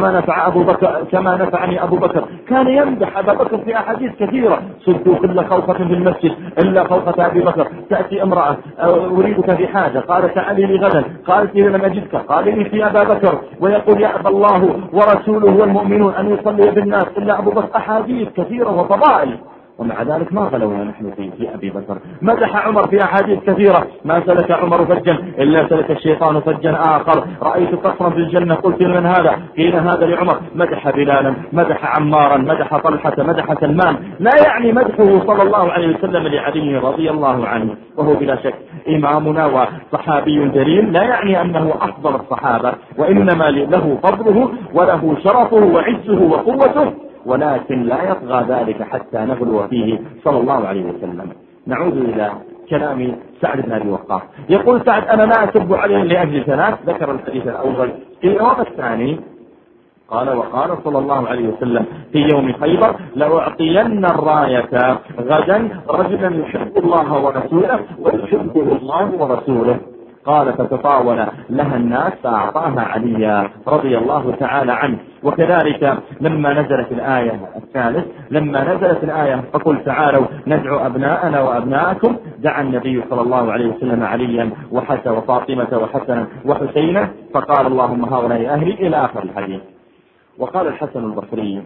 كما نفعني أبو بكر. كان يمدح أبا بكر في أحاديث كثيرة: سدوا كل خوفة في المسجد إلا خوفة أبي بكر. تأتي امرأة أريدك في حاجة، قال: تعالي لي غدا، قالت: لم أجدك، قال: لي في أبا بكر. ويقول: يأبى الله ورسوله والمؤمنون أن يصلي بالناس إلا أبو بكر. أحاديث كثيرة وفضائل. ومع ذلك ما غلونا نحن في أبي بكر. مدح عمر في أحاديث كثيرة: ما سلك عمر فجا إلا سلك الشيطان فجا آخر، رأيت قصرا في الجنة قلت من هذا؟ قيل هذا لعمر. مدح بلالا، مدح عمارا، مدح طلحة، مدح سلمان. لا يعني مدحه صلى الله عليه وسلم لعلي رضي الله عنه، وهو بلا شك إمامنا وصحابي جليل، لا يعني أنه أفضل الصحابة، وإنما له فضله وله شرفه وعزه وقوته، ولكن لا يطغى ذلك حتى نغلو فيه صلى الله عليه وسلم. نعود إلى كلام سعد بن أبي وقاص. يقول سعد: أنا لا أسب عليه لأجل ثلاث. ذكر الحديث الأول. في اليوم الثاني قال: وقال صلى الله عليه وسلم في يوم خيبر: لأعطين الراية غدا رجلا يحب الله ورسوله ويحبه الله ورسوله. قال: فتطاول لها الناس فأعطاها عليا رضي الله تعالى عنه. وكذلك لما نزلت الآية الثالث، لما نزلت الآية: فقل تعالوا ندعو أبناءنا وأبناءكم، دعا النبي صلى الله عليه وسلم عليا وحسن وفاطمة وحسنا وحسينا، فقال: اللهم هؤلاء أهلي، إلى آخر الحديث. وقال الحسن البصري: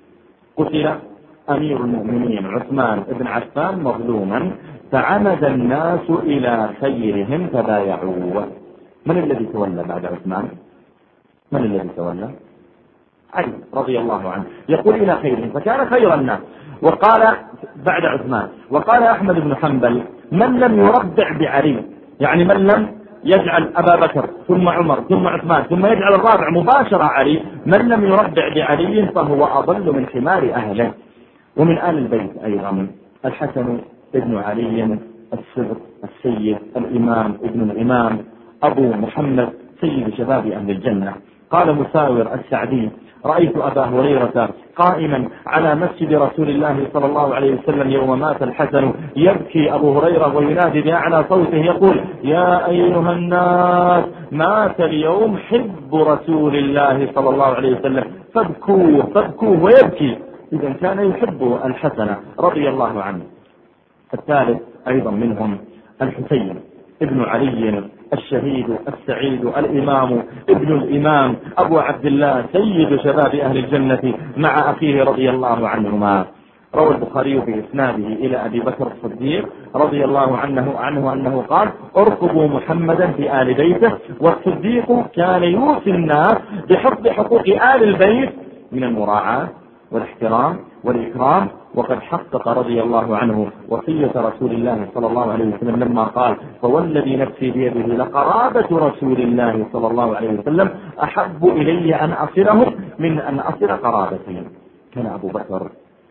قتل أمير المؤمنين عثمان بن عفان مظلوما، فعمد الناس إلى خيرهم فبايعوه. من الذي تولى بعد عثمان؟ من الذي تولى؟ علي رضي الله عنه. يقول إلى خيرهم، فكان خير الناس. وقال بعد عثمان، وقال أحمد بن حنبل: من لم يربع بعلي، يعني من لم يجعل أبا بكر ثم عمر ثم عثمان ثم يجعل الرابع مباشرة علي، من لم يربع بعلي فهو أضل من حمار أهله. ومن آل البيت أيضا الحسن ابن علي الصدر السيد الإمام ابن الإمام أبو محمد سيد شباب أهل الجنة. قال مساور السعدي: رأيت أبا هريرة قائما على مسجد رسول الله صلى الله عليه وسلم يوم مات الحسن، يبكي أبو هريرة وينادي بأعلى صوته يقول: يا أيها الناس، مات اليوم حب رسول الله صلى الله عليه وسلم، فابكوه فابكوه، ويبكي. إذا كان يحب الحسن رضي الله عنه. الثالث أيضا منهم الحسين ابن علي الشهيد السعيد الإمام ابن الإمام أبو عبد الله سيد شباب أهل الجنة مع أخيه رضي الله عنهما. روى البخاري في إسناده إلى أبي بكر الصديق رضي الله عنه أنه قال: ارقبوا محمدا في آل بيته. والصديق كان يوصي الناس بحفظ حقوق آل البيت من المراعاة والاحترام والإكرام. وقد حقق رضي الله عنه وصية رسول الله صلى الله عليه وسلم لما قال: فوالذي نفسي بيده لقرابة رسول الله صلى الله عليه وسلم أحب إلي أن أصله من أن أصل قرابتي. كان أبو بكر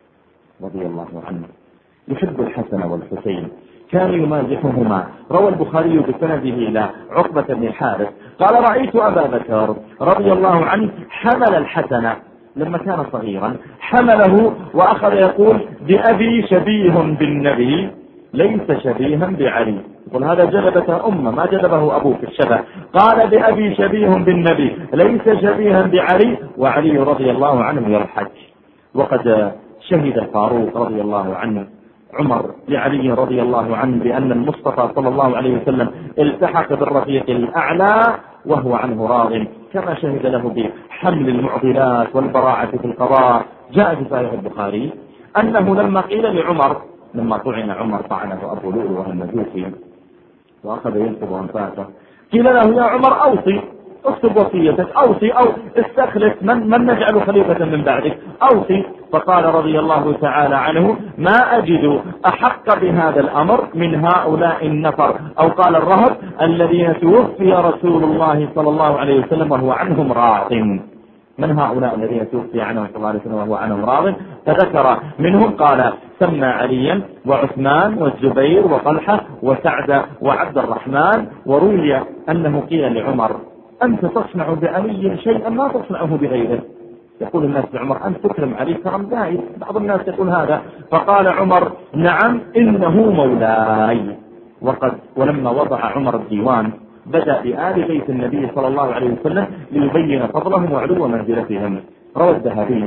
رضي الله عنه يحب الحسن والحسين، كان يمازحهما. روى البخاري بسنده إلى عقبة بن الحارث قال: رأيت أبا بكر رضي الله عنه حمل الحسن لما كان صغيرا، حمله وأخذ يقول: بأبي شبيه بالنبي ليس شبيها بعلي. يقول هذا جلبة أمه، ما جلبه أبوه في الشبه. قال: بأبي شبيه بالنبي ليس شبيها بعلي، وعلي رضي الله عنه يضحك. وقد شهد الفاروق رضي الله عنه عمر لعلي رضي الله عنه بأن المصطفى صلى الله عليه وسلم التحق بالرفيق الأعلى وهو عنه راض، كما شهد له بحمل المعضلات والبراعة في القضاء. جاء في صحيح البخاري أنه لما قيل لعمر، لما طعن عمر طعنه أبو لؤلؤ المجوسي وأخذ ينصب أنفاسه، قيل له: يا عمر أوصي، اكتب وصيتك، أوصي أو استخلف من نجعل خليفة من بعدك، أوصي. فقال رضي الله تعالى عنه: ما أجد أحق بهذا الأمر من هؤلاء النفر، أو قال الرهب الذين توفي رسول الله صلى الله عليه وسلم وهو عنهم راض. من هؤلاء الذين توفي عنهم صلى الله عليه وسلم وهو عنهم راض؟ فذكر منهم قال: سمى عليا وعثمان والزبير وطلحة وسعد وعبد الرحمن. وروي أنه قيل لعمر: أنت تصنع بعلي شيئا ما تصنعه بغيره. يقول الناس لعمر: أنت تكرم علي كرم زائد. بعض الناس يقول هذا. فقال عمر: نعم، إنه مولاي. ولما وضع عمر الديوان بدأ بآل بيت النبي صلى الله عليه وسلم ليبين فضلهم وعلو منزلتهم. روى الذهبي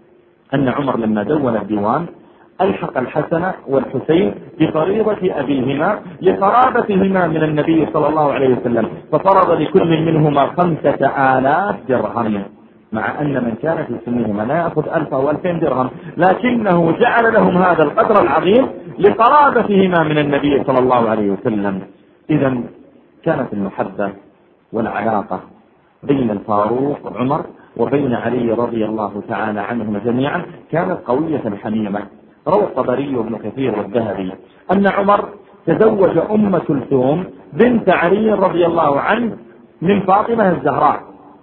أن عمر لما دون الديوان ألحق الحسن والحسين بفريضة أبيهما لقرابتهما من النبي صلى الله عليه وسلم، ففرض لكل منهما 5000 درهم. مع أن من كان في سنهما لا يأخذ 1000 أو 2000 درهم، لكنه جعل لهم هذا القدر العظيم لقرابتهما من النبي صلى الله عليه وسلم. إذا كانت المحبة والعلاقة بين الفاروق عمر وبين علي رضي الله تعالى عنهم جميعا كانت قوية حميمة. روى الطبري وابن كثير والذهبي أن عمر تزوج أم كلثوم بنت علي رضي الله عنه من فاطمة الزهراء،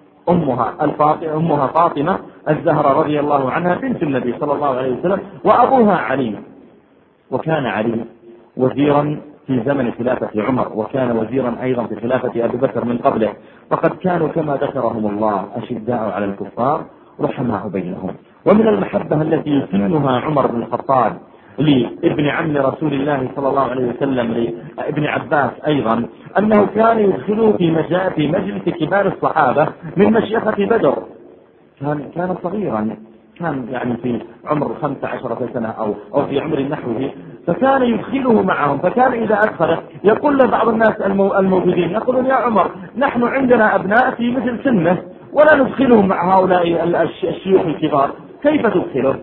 أمها فاطمة الزهراء رضي الله عنها بنت النبي صلى الله عليه وسلم، وأبوها علي. وكان علي وزيرا في زمن خلافة عمر، وكان وزيرا أيضا في خلافة أبي بكر من قبله، فقد كانوا كما ذكرهم الله أشداء على الكفار رحماء بينهم. ومن المحبة التي يسنها عمر بن الخطاب لابن عم رسول الله صلى الله عليه وسلم لابن عباس أيضا أنه كان يدخله في مجلس كبار الصحابة من مشيخة بدر. كان صغيرا، كان يعني في عمر 15 سنة أو في عمر نحوه، فكان يدخله معهم. فكان إذا أدخله يقول لبعض الناس الموجودين يقولون: يا عمر، نحن عندنا أبناء في مثل سنه ولا ندخلهم مع هؤلاء الشيوخ الكبار، كيف تدخله؟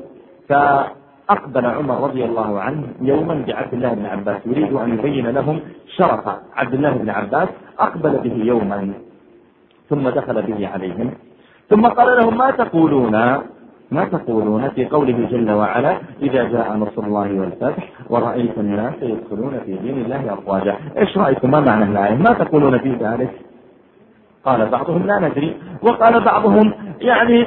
فأقبل عمر رضي الله عنه يوما بعبد الله بن عباس يريد أن يبين لهم شرف عبد الله بن عباس. أقبل به يوما ثم دخل به عليهم، ثم قال لهم: ما تقولون في قوله جل وعلا: إذا جاء نصر الله والفتح ورأيت الناس يدخلون في دين الله أفواجا. إيش رأيكم؟ ما معنى الآية؟ ما تقولون في ذلك؟ قال بعضهم: لا ندري. وقال بعضهم: يعني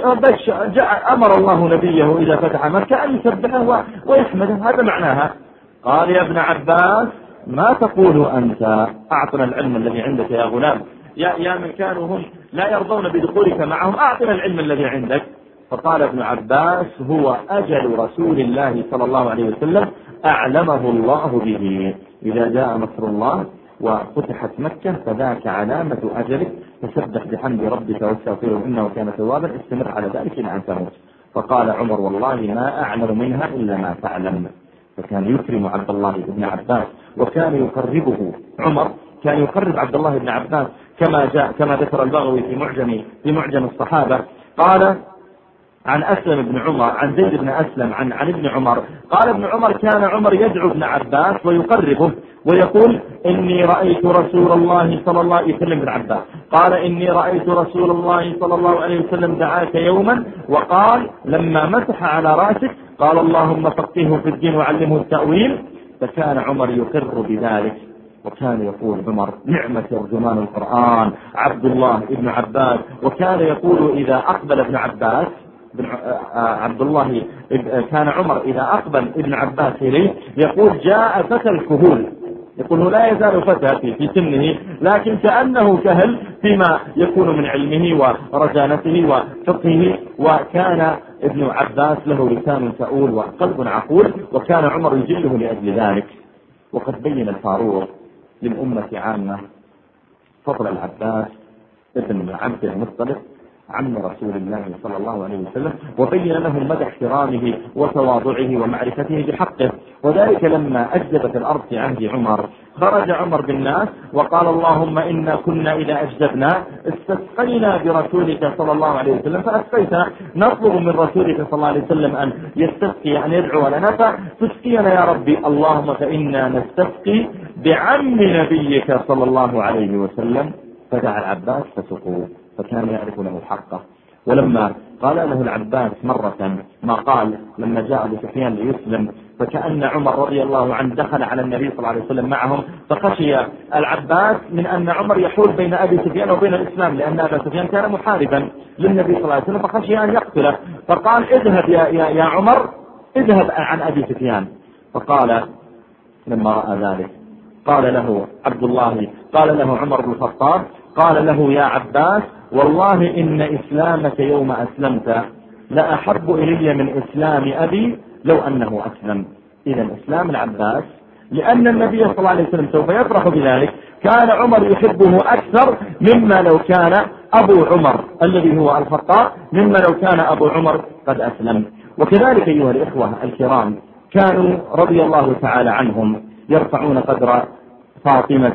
أمر الله نبيه إذا فتح مكة أن يسبحه ويحمده، هذا معناها. قال: يا ابن عباس، ما تقول أنت؟ أعطنا العلم الذي عندك يا غلام، يا من كانوا هم لا يرضون بدخولك معهم، أعطنا العلم الذي عندك. فقال ابن عباس: هو أجل رسول الله صلى الله عليه وسلم أعلمه الله به. إذا جاء نصر الله وفتحت مكة فذاك علامة أجلك، فسبح بحمد ربك واستغفره إنه كان توابا، استمر على ذلك إلى أن تموت. فقال عمر: والله ما أعلم منها إلا ما تعلم. فكان يكرم عبد الله بن عباس، وكان يقربه. عمر كان يقرب عبد الله بن عباس كما ذكر البغوي في معجم الصحابة. قال عن أسلم بن عمر، عن زيد بن أسلم، عن ابن عمر قال: ابن عمر كان عمر يدعو ابن عباس ويقربه ويقول: إني رأيت رسول الله صلى الله عليه وسلم. ابن عباس قال: إني رأيت رسول الله صلى الله عليه وسلم دعاك يوما وقال لما مسح على رأسك قال: اللهم فقهه في الدين وعلمه التأويل. فكان عمر يقر بذلك، وكان يقول عمر: نعمة ترجمان القرآن عبد الله ابن عباس. وكان يقول إذا أقبل ابن عباس عبد الله، كان عمر إذا أقبل ابن عباس إليه يقول: جاء فتى الكهول. يقول: لا يزال فتى في سنه، لكن كأنه كهل فيما يكون من علمه ورزانته وفقهه. وكان ابن عباس له لسان سؤول وقلب عقول، وكان عمر يجله لأجل ذلك. وقد بين الفاروق للأمة عامة فضل العباس ابن عبد المطلب عم رسول الله صلى الله عليه وسلم، وبين لهم مدى احترامه وتواضعه ومعرفته بحقه. وذلك لما أجدبت الأرض في عهد عمر خرج عمر بالناس وقال: اللهم إنا كنا إذا أجدبنا استسقينا برسولك صلى الله عليه وسلم فأسقيتنا، نطلب من رسولك صلى الله عليه وسلم أن يستسقي، أن يدعو لنا فتسقينا يا ربي. اللهم فإنا نستسقي بعم نبيك صلى الله عليه وسلم. فدعا العباس فسقوه، فكان يعرف له حقه. ولما قال له العباس مرة ما قال لما جاء أبو سفيان ليسلم، فكأن عمر رضي الله عنه دخل على النبي صلى الله عليه وسلم معهم، فخشي العباس من أن عمر يحول بين أبي سفيان وبين الإسلام، لأن أبا سفيان كان محاربا للنبي صلى الله عليه وسلم، فخشي أن يقتله. فقال: اذهب يا عمر، اذهب عن أبي سفيان. فقال لما رأى ذلك قال له عبد الله، قال له عمر بن الخطاب، قال له: يا عباس، والله إن إسلامك يوم أسلمت لأحب إلي من إسلام أبي لو أنه أسلم. إذا إسلام العباس لأن النبي صلى الله عليه وسلم سوف يفرح بذلك، كان عمر يحبه أكثر مما لو كان أبو عمر الذي هو الخطاب، مما لو كان أبو عمر قد أسلم. وكذلك أيها الإخوة الكرام كانوا رضي الله تعالى عنهم يرفعون قدر فاطمة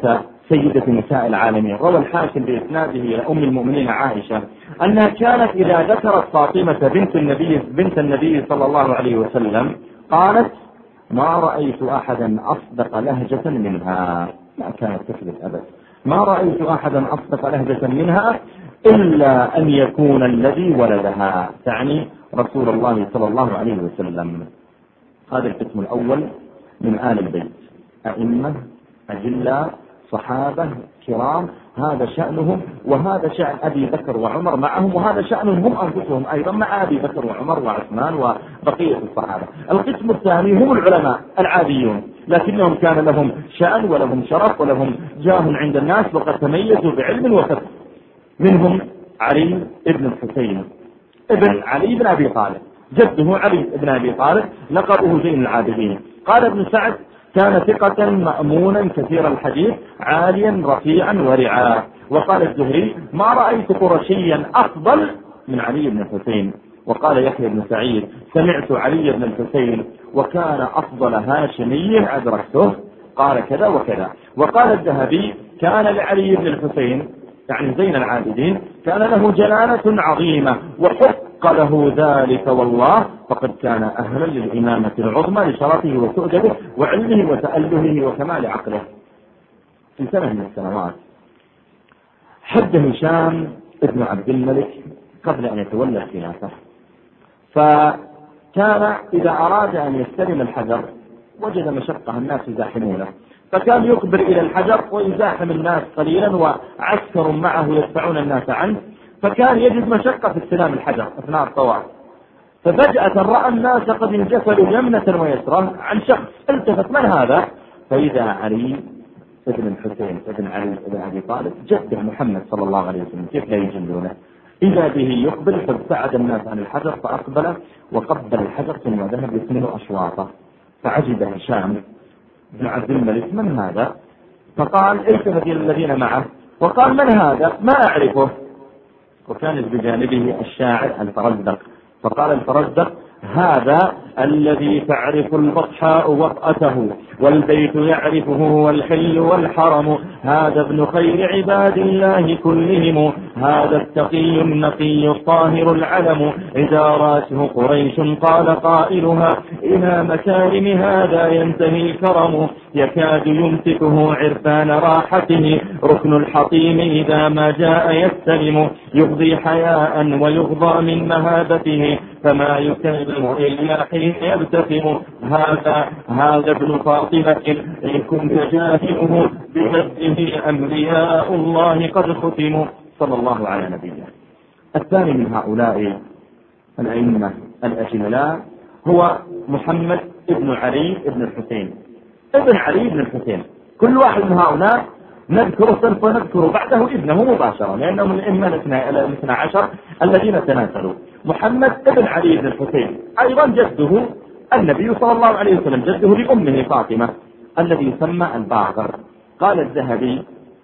سيدة نساء العالمين. روى الحاكم بإسناده إلى أم المؤمنين عائشة أنها كانت إذا ذكرت فاطمة بنت النبي صلى الله عليه وسلم قالت: ما رأيت أحدا أصدق لهجة منها. ما كانت تكذب أبدا. ما رأيت أحدا أصدق لهجة منها إلا أن يكون الذي ولدها، تعني رسول الله صلى الله عليه وسلم. هذا القسم الأول من آل البيت، أئمة أجلاء صحابة كرام، هذا شأنهم، وهذا شأن أبي بكر وعمر معهم، وهذا شأنهم هم أنفسهم أيضا مع أبي بكر وعمر وعثمان وبقية الصحابة. القسم الثاني هم العلماء العاديون، لكنهم كان لهم شأن ولهم شرف ولهم جاه عند الناس، وقد تميزوا بعلم وفقه. منهم علي بن الحسين ابن علي بن أبي طالب، جده علي بن أبي طالب، لقبه زين العابدين. قال ابن سعد: كان ثقة مأمونا كثير الحديث عاليا رفيعا ورعا. وقال الزهري: ما رأيت قرشيا أفضل من علي بن الحسين. وقال يحيى بن سعيد: سمعت علي بن الحسين وكان أفضل هاشمي أدركته، قال كذا وكذا. وقال الذهبي: كان لعلي بن الحسين يعني زين العابدين كان له جلالة عظيمة وحق له ذلك، والله فقد كان أهلا للإمامة العظمى لشرفه وسؤدده وعلمه وتألهه وكمال عقله. في سنة من السنوات حج هشام ابن عبد الملك قبل أن يتولى الخلافة، فكان إذا أراد أن يستلم الحجر وجد مشقة الناس يزاحمونه، فكان يقبل إلى الحجر ويزاحم الناس قليلا وعسكر معه يدفعون الناس عنه، فكان يجد مشقة في استلام الحجر أثناء الطواف. ففجأة رأى الناس قد انجفلوا يمنة ويسرى عن شخص، التفت: من هذا؟ فإذا علي ابن الحسين ابن علي ابن أبي طالب جده محمد صلى الله عليه وسلم، كيف لا يجلونه؟ إذا به يقبل، فابتعد الناس عن الحجر فأقبل وقبل الحجر ثم ذهب يثمن أشواطه. فعجب هشام بن عبد الملك: من هذا؟ فقال: التفت إلى الذين معه وقال: من هذا؟ ما أعرفه. وكان بجانبه الشاعر الفرزدق، فقال الفرزدق: هذا الذي تعرف البطحاء وطأته والبيت يعرفه والحل والحرم، هذا ابن خير عباد الله كلهم، هذا التقي النقي الطاهر العلم، إذا راته قريش قال قائلها إلى مكارم هذا ينتهي الكرم، يكاد يمسكه عرفان راحته، ركن الحطيم إذا ما جاء يستلم، يقضي حياء ويغضى من مهابته، فما يكلم إلا حين يبتسم، هذا ابن فاطمة إن كنت جاهله بجده أنبياء الله قد ختموا. صلى الله على نبينا. الثاني من هؤلاء الأئمة الأجلاء هو محمد ابن علي ابن الحسين ابن علي ابن الحسين. كل واحد من هؤلاء نذكر سوف نذكر بعده ابنه مباشرة، لأنهم الأئمة الاثنى عشر الذين تناسلوا. محمد ابن علي بن الحسين أيضا جده النبي صلى الله عليه وسلم، جده لأمه فاطمة، الذي يسمى الباقر. قال الذهبي: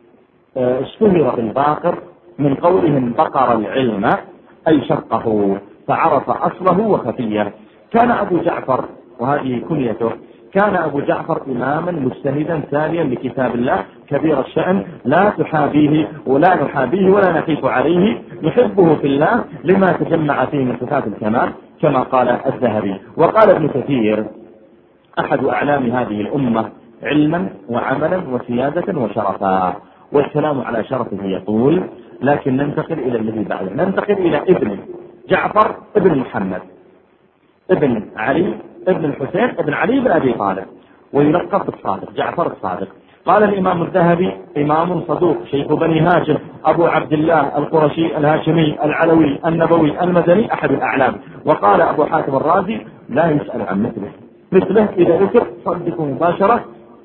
اشتهر بالباقر من قولهم بقر العلم أي شقه، فعرف أصله وخفيه. كان أبو جعفر، وهذه كنيته، كان أبو جعفر إماما مجتهدا ثانيا لكتاب الله كبير الشأن، لا تحابيه ولا نحابيه ولا نخيف عليه، نحبه في الله لما تجمع فيه من صفات الكمال كما قال الذهبي. وقال ابن كثير: أحد أعلام هذه الأمة علما وعملا وسيادة وشرفا. والكلام على شرفه يطول، لكن ننتقل إلى الذي بعده، ننتقل إلى ابن جعفر ابن محمد ابن علي ابن الحسين ابن علي بن أبي طالب، ويلقب بالصادق، جعفر الصادق. قال الإمام الذهبي: إمام صدوق، شيخ بني هاشم، أبو عبد الله القرشي الهاشمي العلوي النبوي المدني، أحد الأعلام. وقال أبو حاتم الرازي: لا يسأل عن مثله إذا ذكر صدقوا مباشرة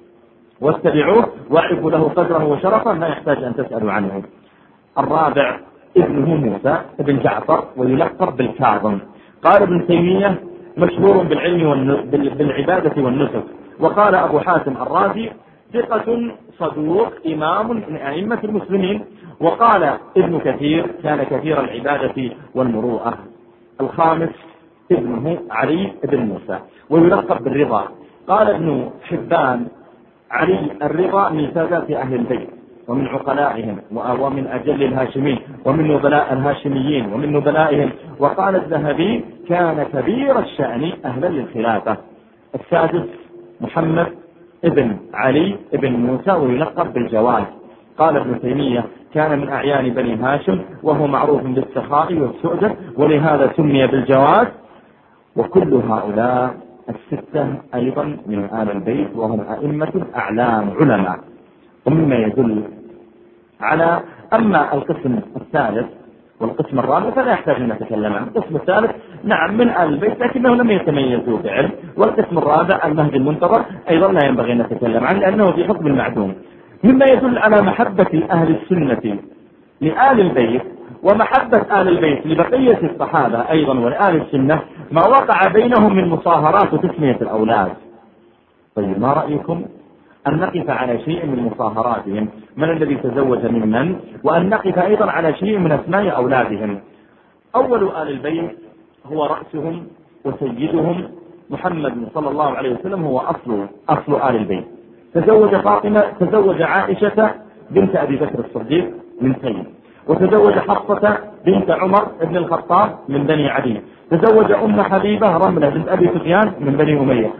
واتبعوه واعرفوا له قدره وشرفه، ما يحتاج أن تسألوا عنه. الرابع ابنه موسى ابن جعفر، ويلقب بالكاظم. قال ابن تيمية: مشهور بالعلم بالعبادة والنسك. وقال أبو حاتم الرازي: ثقة صدوق إمام من أئمة المسلمين. وقال ابن كثير: كان كثير العبادة والمروءة. الخامس ابنه علي بن موسى، ويلقب بالرضا. قال ابن حبان: علي الرضا من سادات أهل البيت، ومن عقلائهم ومن أجل الهاشمين ومن نبلاء الهاشميين ومن نبلائهم. وقال الذهبي كان كبير الشأن أهلا للخلافة. السادس محمد ابن علي ابن موسى ويلقب بالجواد. قال ابن تيمية كان من أعيان بني هاشم وهو معروف بالسخاء والسؤدة ولهذا سمي بالجواد. وكل هؤلاء الستة أيضا من آل البيت وهم أئمة أعلام علماء. ومما يدل على أما القسم الثالث والقسم الرابع فلا يحتاج أن نتكلم عنه. القسم الثالث نعم من آل البيت لكنه لم يتميزوا بعلم. والقسم الرابع المهدي المنتظر أيضا لا ينبغي أن نتكلم عنه لأنه في حكم المعدوم. مما يدل على محبة أهل السنة لآل البيت ومحبة آل البيت لبقية الصحابة أيضا ولآل السنة ما وقع بينهم من مصاهرات وتسمية الأولاد. طيب ما رأيكم أن نقف على شيء من مصاهراتهم من الذي تزوج ممن وأن نقف أيضا على شيء من أسماء أولادهم. أول آل البيت هو رأسهم وسيدهم محمد صلى الله عليه وسلم هو أصل آل البيت. تزوج عائشة بنت أبي بكر الصديق من تيم وتزوج حفصة بنت عمر بن الخطاب من بني عدي. تزوج أم حبيبة رملة بنت أبي سفيان من بني أمية.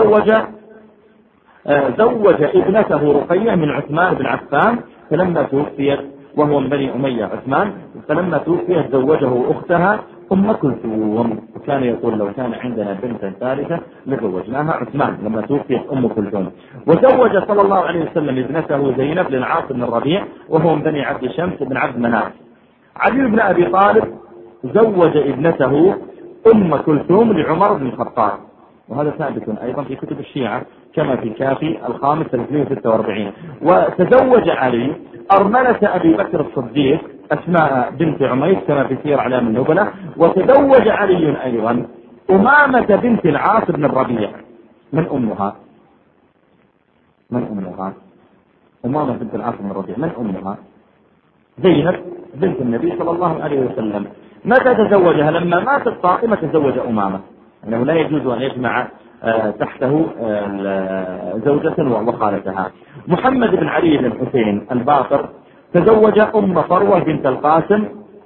زوج ابنته رقية من عثمان بن عفان فلما توفيت وهو من بني أمية عثمان فلما توفيت زوجه أختها أم كلثوم. وكان يقول لو كان عندنا بنت ثالثة لزوجناها عثمان لما توفيت أم كلثوم. وزوج صلى الله عليه وسلم ابنته زينب للعاص بن الربيع وهو من بني عبد شمس بن عبد مناف. علي بن أبي طالب زوج ابنته أم كلثوم لعمر بن الخطاب وهذا ثابت أيضا في كتب الشيعة كما في كافي الخامس 346. وتزوج علي أرملة أبي بكر الصديق أسماء بنت عميس كما في سير أعلام النبلة. وتزوج علي أيضا أمامة بنت العاص بن الربيع. من أمها أمامة بنت العاص بن الربيع من أمها زينب بنت النبي صلى الله عليه وسلم. متى تزوجها؟ لما ماتت فاطمة تزوج أمامة أنه لا يجوز أن يجمع تحته زوجة وخالتها. محمد بن علي بن الحسين الباقر تزوج أم فروة بنت القاسم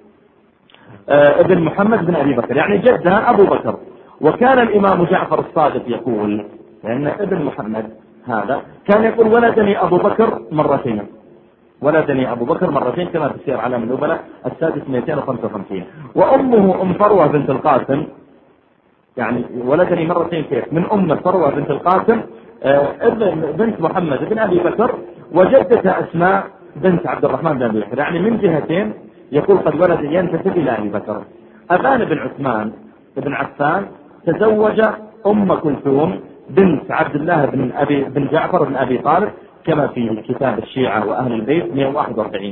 ابن محمد بن أبي بكر يعني جدها أبو بكر. وكان الإمام جعفر الصادق يقول لأن ابن محمد هذا كان يقول ولدني أبو بكر مرتين كما في سير أعلام النبلة السادس 255. وأمه أم فروة بنت القاسم يعني ولدني مرتين كيف من أم فروة بنت القاسم بنت محمد بن أبي بكر وجدتها أسماء بنت عبد الرحمن بن أبي بكر يعني من جهتين يقول قد ولد ينتسب إلى أبي بكر. أبان بن عثمان بن عفان تزوج أم كلثوم بنت عبد الله بن جعفر بن أبي طالب كما في كتاب الشيعة وأهل البيت 141.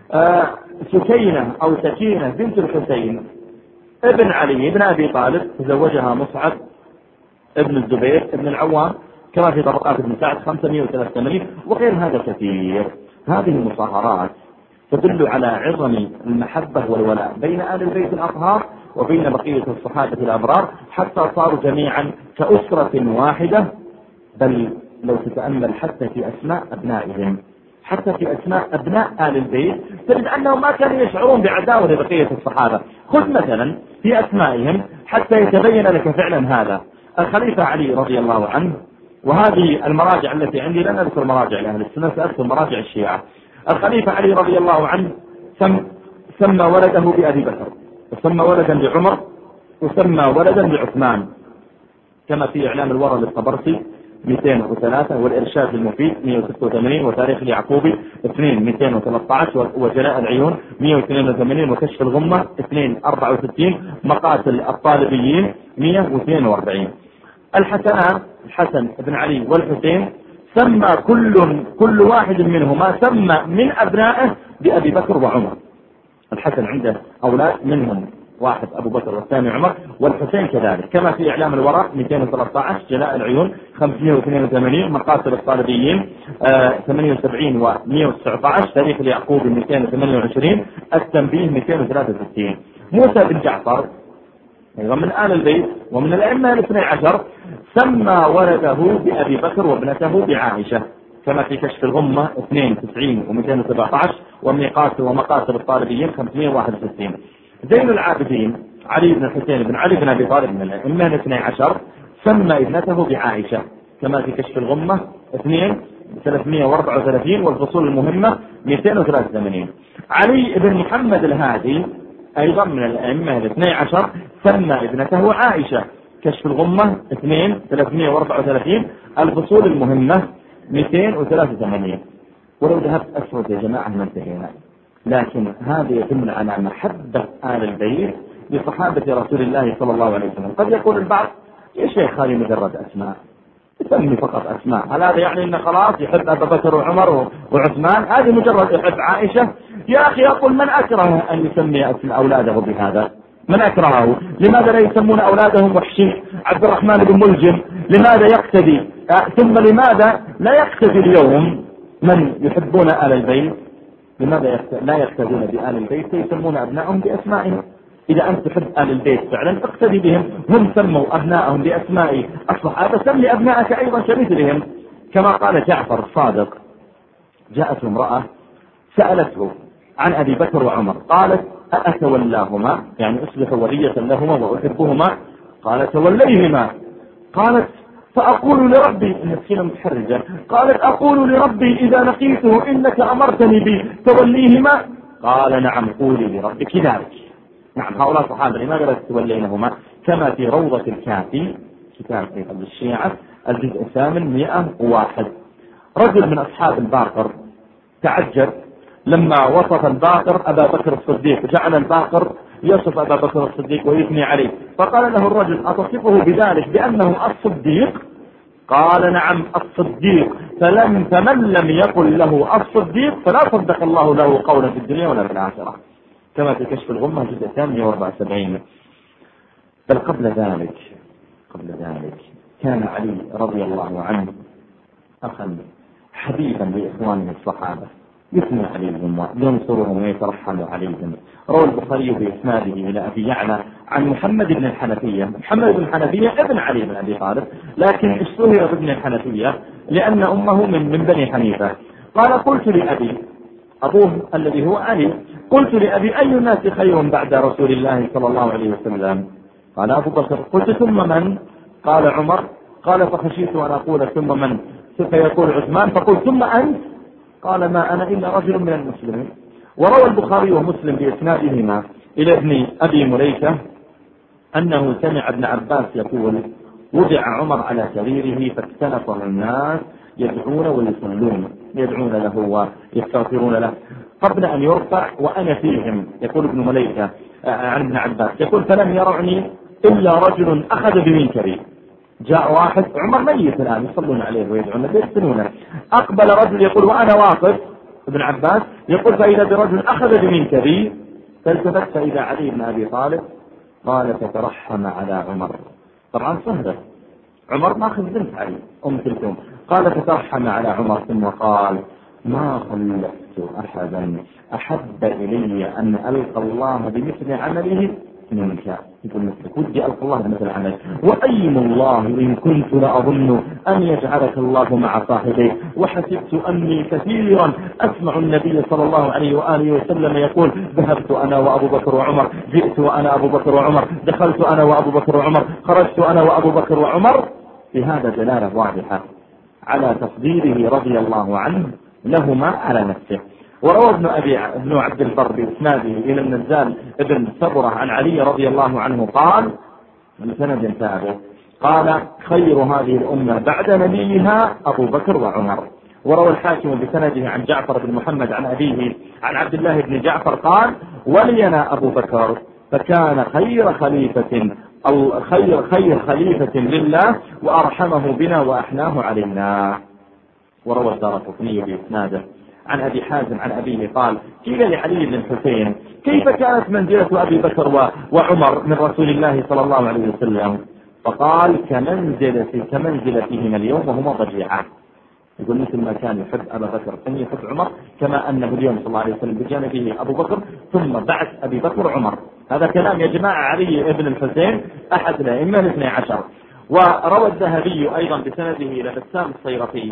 سكينة أو سكينة بنت الحسين ابن علي بن أبي طالب تزوجها مصعب ابن الزبير ابن العوام كما في طبقات ابن سعد 583 وغير هذا كثير. هذه المصاهرات تدل على عظم المحبة والولاء بين آل البيت الأطهار وبين بقية الصحابة الأبرار حتى صاروا جميعا كأسرة واحدة. بل لو تتأمل حتى في أسماء أبنائهم حتى في أسماء أبناء آل البيت تجد أنهم ما كانوا يشعرون بعداوة لبقية الصحابة. خذ مثلا في أسمائهم حتى يتبين لك فعلا هذا. الخليفة علي رضي الله عنه وهذه المراجع التي عندي لن أذكر مراجع لأهل السنة سأذكر مراجع الشيعة. الخليفة علي رضي الله عنه سمى ولده بأبي بكر وسمى ولدا لعمر وسمى ولدا لعثمان كما في إعلام الورى للطبرسي 203 والإرشاد المفيد 186 وتاريخ اليعقوبي 213 وجلاء العيون 182 وكشف الغمة 264 مقاتل الطالبيين 142. الحسن بن علي والحسين سمى كل واحد منهما سمى من أبنائه بأبي بكر وعمر. الحسن عنده أولاد منهم واحد أبو بكر والثاني عمر والحسين كذلك كما في إعلام الوراء 213 جلاء العيون 582 مقاتل الطالبيين 78 و119 تاريخ اليعقوبي 228 التنبيه 263. موسى بن جعفر من آل البيت ومن الأئمة 12 سمى ولده بأبي بكر وابنته بعائشة كما في كشف الغمة 92 و217، ومقاتل الطالبيين 561. زين العابدين علي بن الحسين بن علي بن أبي طالب من الأئمة 12 سمى ابنته بعائشة، كما في كشف الغمة 334 والفصول المهمة 283. علي بن محمد الهادي أيضا من الأئمة 12 سمى ابنته عائشة، كشف الغمة 334 الفصول المهمة 283. ولو ذهبت أسود يا جماعة ما انتهينا، لكن هذا يدل على محبة آل البيت لصحابة رسول الله صلى الله عليه وسلم. قد يقول البعض يا شيخ هذه مجرد أسماء، يسمي فقط أسماء، هل هذا يعني أنه خلاص يحب أبا بكر وعمر وعثمان؟ هذه مجرد يحب عائشة. يا أخي أقول من أكره أن يسمي أولاده بهذا؟ من أكرهه؟ لماذا لا يسمون أولادهم وحشي عبد الرحمن بن ملجم؟ لماذا يقتدي؟ ثم لماذا لا يقتدي اليوم من يحبون آل البيت؟ لماذا لا يقتدون بآل البيت يسمون أبنائهم بأسمائهم؟ إذا أنت تحب آل البيت فعلا اقتدي بهم، هم سموا أبنائهم بأسماء الصحابة، سمي أبنائك أيضا كمثلهم. كما قال جعفر الصادق، جاءته امرأة سألته عن أبي بكر وعمر، قالت أأتولاهما يعني أصبح ولية لهما وأحبهما؟ قال توليهما. قالت فأقول لربي، المسكينة متحرجة، قالت أقول لربي إذا لقيته إنك أمرتني بي توليهما؟ قال نعم قولي لربك ذلك. نعم هؤلاء صحابة، لماذا لا تتولينهما؟ كما في روضة الكافي كتاب في قبل الشيعة الجزء 801. رجل من أصحاب الباقر تعجب لما وصف الباقر أبا بكر الصديق، جعل الباقر يصف أبا بكر الصديق ويثني عليه، فقال له الرجل أتصفه بذلك بأنه الصديق؟ قال نعم الصديق، فمن لم يقل له الصديق فلا صدق الله له قولا في الدنيا ولا في الآخرة، كما في كشف الغمة جزء 874. بل قبل ذلك كان علي رضي الله عنه أخا حبيبا لإخوانه الصحابة، يثني عليهم وينصرهم ويترحم عليهم. روى البخاري بإسناده إلى أبي يعلى عن محمد بن الحنفية. محمد بن الحنفية ابن علي بن أبي طالب، لكن اشتهر بابن الحنفية لأن أمه من بني حنيفة. قال قلت لأبي، أبوه الذي هو علي، قلت لأبي أي الناس خير بعد رسول الله صلى الله عليه وسلم؟ قال أبو بكر. قلت ثم من؟ قال عمر. قال فخشيت أن أقول ثم من فيقول عثمان، فقلت ثم أنت؟ قال ما أنا إلا رجل من المسلمين. وروى البخاري ومسلم بإسنادهما إلى ابن أبي مليكة أنه سمع ابن عباس يقول وضع عمر على سريره فاكتنفه الناس يدعون ويصلون، يدعون له ويستغفرون له قبل أن يرفع وأنا فيهم. يقول ابن مليكة عن ابن عباس يقول فلم يرعني إلا رجل أخذ بمنكري. جاء واحد، عمر ميت الآن، يصلون عليه ويدعون ويحسنونه، أقبل رجل يقول وأنا واقف، ابن عباس يقول فإذا برجل أخذ بمنكبي، فالتفت فإذا علي بن أبي طالب، قال فترحم على عمر. طبعا صهره، عمر ما أخذ بنت علي أم كلثوم، قال فترحم على عمر ثم قال ما خلفت أحدا أحب إلي أن ألقى الله بمثل عمله منك. يقول مثلك ودي ألقى الله بمثل عملك، وأيم الله إن كنت لأظن أن يجعلك الله مع صاحبيه، وحسبت أني كثيرا أسمع النبي صلى الله عليه وآله وسلم يقول ذهبت أنا وأبو بكر وعمر، جئت وأنا أبو بكر وعمر، دخلت أنا وأبو بكر وعمر، خرجت أنا وأبو بكر وعمر. في هذا دلالة واضحة على تفضيله رضي الله عنه لهما على نفسه. وروى ابن عبد البر بإسناده إلى النزال ابن صبرة عن علي رضي الله عنه قال من سند ثابت قال خير هذه الأمة بعد نبيها أبو بكر وعمر. وروى الحاكم بسنده عن جعفر بن محمد عن أبيه عن عبد الله بن جعفر قال ولينا أبو بكر فكان خير خليفة لله وأرحمه بنا وأحناه علينا. وروى الدارقطني بإسناده عن أبي حازم عن أبيه قال قيل لعلي بن الحسين كيف كانت منزلة أبي بكر وعمر من رسول الله صلى الله عليه وسلم؟ فقال كمنزلتهما اليوم وهما ضجيعان. يقول مثل ما كان يحب أبا بكر ثم يحب عمر، كما أنه اليوم صلى الله عليه وسلم بجانبه أبو بكر ثم بعد أبي بكر عمر. هذا كلام يا جماعة علي بن الحسين أحد الأئمة 12. وروى الذهبي أيضا بسنده إلى بسام الصيرفي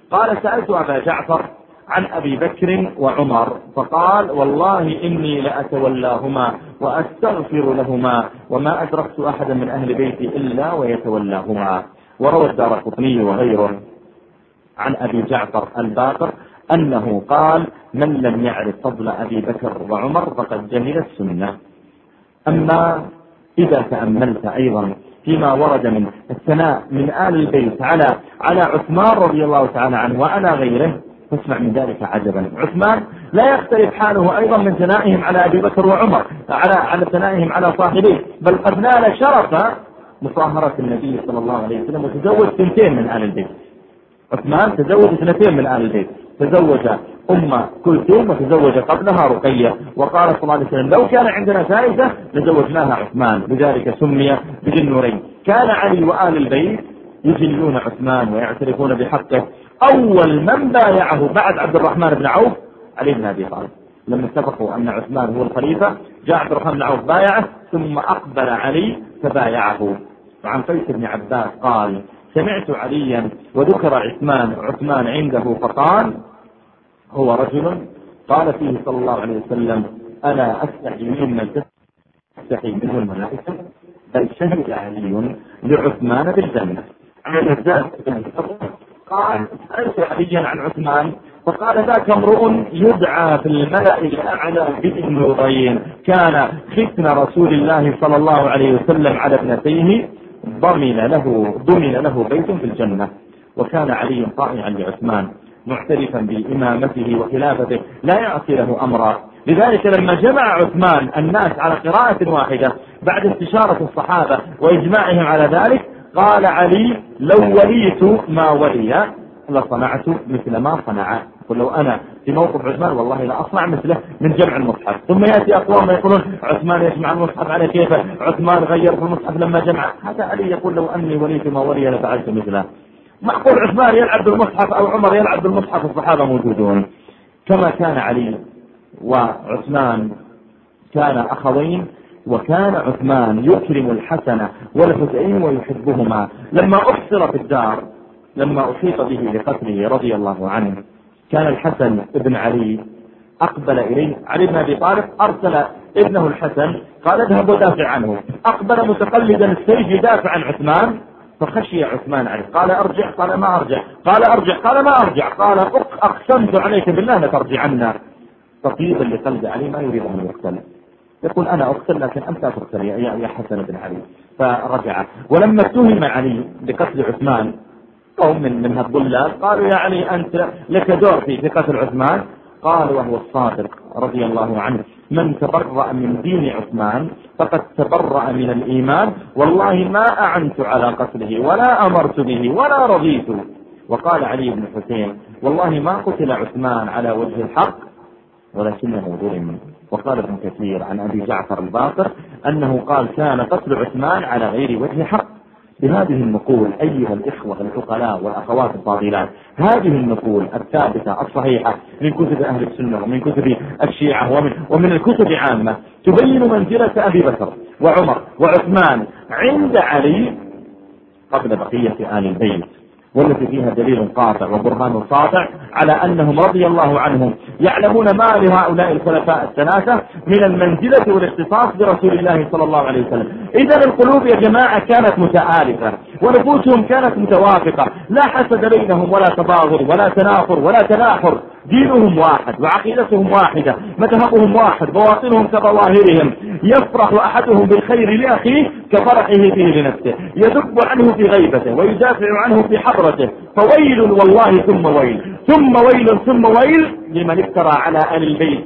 قال سألت أبا جعفر عن أبي بكر وعمر فقال والله إني لأتولاهما وأستغفر لهما وما أدركت أحدا من أهل بيتي إلا ويتولاهما. وروى الدارقطني وغيره عن أبي جعفر الباقر أنه قال من لم يعرف فضل أبي بكر وعمر فقد جهل السنة. أما إذا تأملت أيضا فيما ورد من الثناء من آل البيت على عثمان رضي الله تعالى عنه وعلى غيره فاسمع من ذلك عجبا. عثمان لا يختلف حاله أيضا من ثنائهم على أبي بكر وعمر على ثنائهم على صاحبيه، بل قد نال شرف مصاهرة النبي صلى الله عليه وسلم وتزوج 2 من آل البيت. عثمان تزوج 2 من آل البيت، تزوج أم كلثوم وتزوج قبلها رقية، وقال صلى الله عليه وسلم لو كان عندنا ثالثة لزوجناها عثمان، لذلك سمي بذي النورين. كان علي وآل البيت يجلون عثمان ويعترفون بحقه. أول من بايعه بعد عبد الرحمن بن عوف علي بن أبي طالب، لما اتفقوا أن عثمان هو الخليفة جاء عبد الرحمن بن عوف بايعه ثم أقبل علي فبايعه. وعن قيس بن عباس قال سمعت عليا وذكر عثمان عنده فقال هو رجل قال فيه صلى الله عليه وسلم ألا أستحي ممن تستحي منه الملائكة، بل شهد علي لعثمان بالجنة. قال سألت عليا عن عثمان فقال ذاك امرؤ يدعى في الملأ الأعلى بذي النورين كان ختن رسول الله صلى الله عليه وسلم على ابنتيه ضمن له بيت في الجنة. وكان علي طائعا لعثمان معترفا بإمامته وخلافته لا يعصي له أمرا. لذلك لما جمع عثمان الناس على قراءة واحدة بعد استشارة الصحابة وإجماعهم على ذلك قال علي لو وليت ما ولي لصنعت مثل ما صنع. ولو أنا في موقف عثمان والله لا أصنع مثله من جمع المصحف. ثم يأتي أقوام يقولون عثمان يجمع المصحف على كيفه، عثمان غير في المصحف لما جمع. هذا علي يقول لو أني وليت ما ولي لفعلت مثله. معقول عثمان يلعب بالمصحف أو عمر يلعب بالمصحف؟ الصحابة موجودون. كما كان علي وعثمان كان أخوين، وكان عثمان يكرم الحسن والحسين ويحبهما. لما أحصر في الدار لما أحيط به لقتله رضي الله عنه كان الحسن ابن علي أقبل إليه. علي بن أبي طالب أرسل ابنه الحسن قال اذهب ودافع عنه، أقبل متقلدا السيف يدافع عن عثمان فخشي عثمان عليه قال أرجع، قال ما أرجع، قال أرجع، قال ما أرجع، قال أقسمت عليك بالله لترجعن. تطيبا لقلب علي ما يريد أن يقتل، يقول أنا أقتل لكن أنت تقتل يا حسن بن علي. فرجع. ولما اتهم علي بقتل عثمان قوم من هالضلال قالوا يا علي أنت لك دور في قتل عثمان. قال وهو الصادق رضي الله عنه من تبرأ من دين عثمان فقد تبرأ من الإيمان، والله ما أعنت على قتله ولا أمرت به ولا رضيت. وقال علي بن حسين والله ما قتل عثمان على وجه الحق ولكنه ظلم. وقال ابن كثير عن أبي جعفر الباقر أنه قال كان قتل عثمان على غير وجه حق. بهذه النقول أيها الإخوة العقلاء والأخوات الفاضلات، هذه النقول الثابتة الصحيحة من كتب أهل السنة ومن كتب الشيعة ومن الكتب عامة تبين منزلة أبي بكر وعمر وعثمان عند علي قبل بقية آل البيت، والتي فيها دليل قاطع وبرهان ساطع على أنهم رضي الله عنهم يعلمون ما لهؤلاء الخلفاء الثلاثة من المنزلة والاختصاص برسول الله صلى الله عليه وسلم. إذا القلوب يا جماعة كانت متآلفة ونفوسهم كانت متوافقة، لا حسد بينهم ولا تباغض ولا تنافر ولا تناحر. دينهم واحد وعقيدتهم واحدة، مذهبهم واحد، بواطنهم كظواهرهم. يفرح أحدهم بالخير لأخيه كفرحه فيه لنفسه، يذب عنه في غيبته ويدافع عنه في حضرته. فويل والله ثم ويل ثم ويل ثم ويل لمن افترى على آل البيت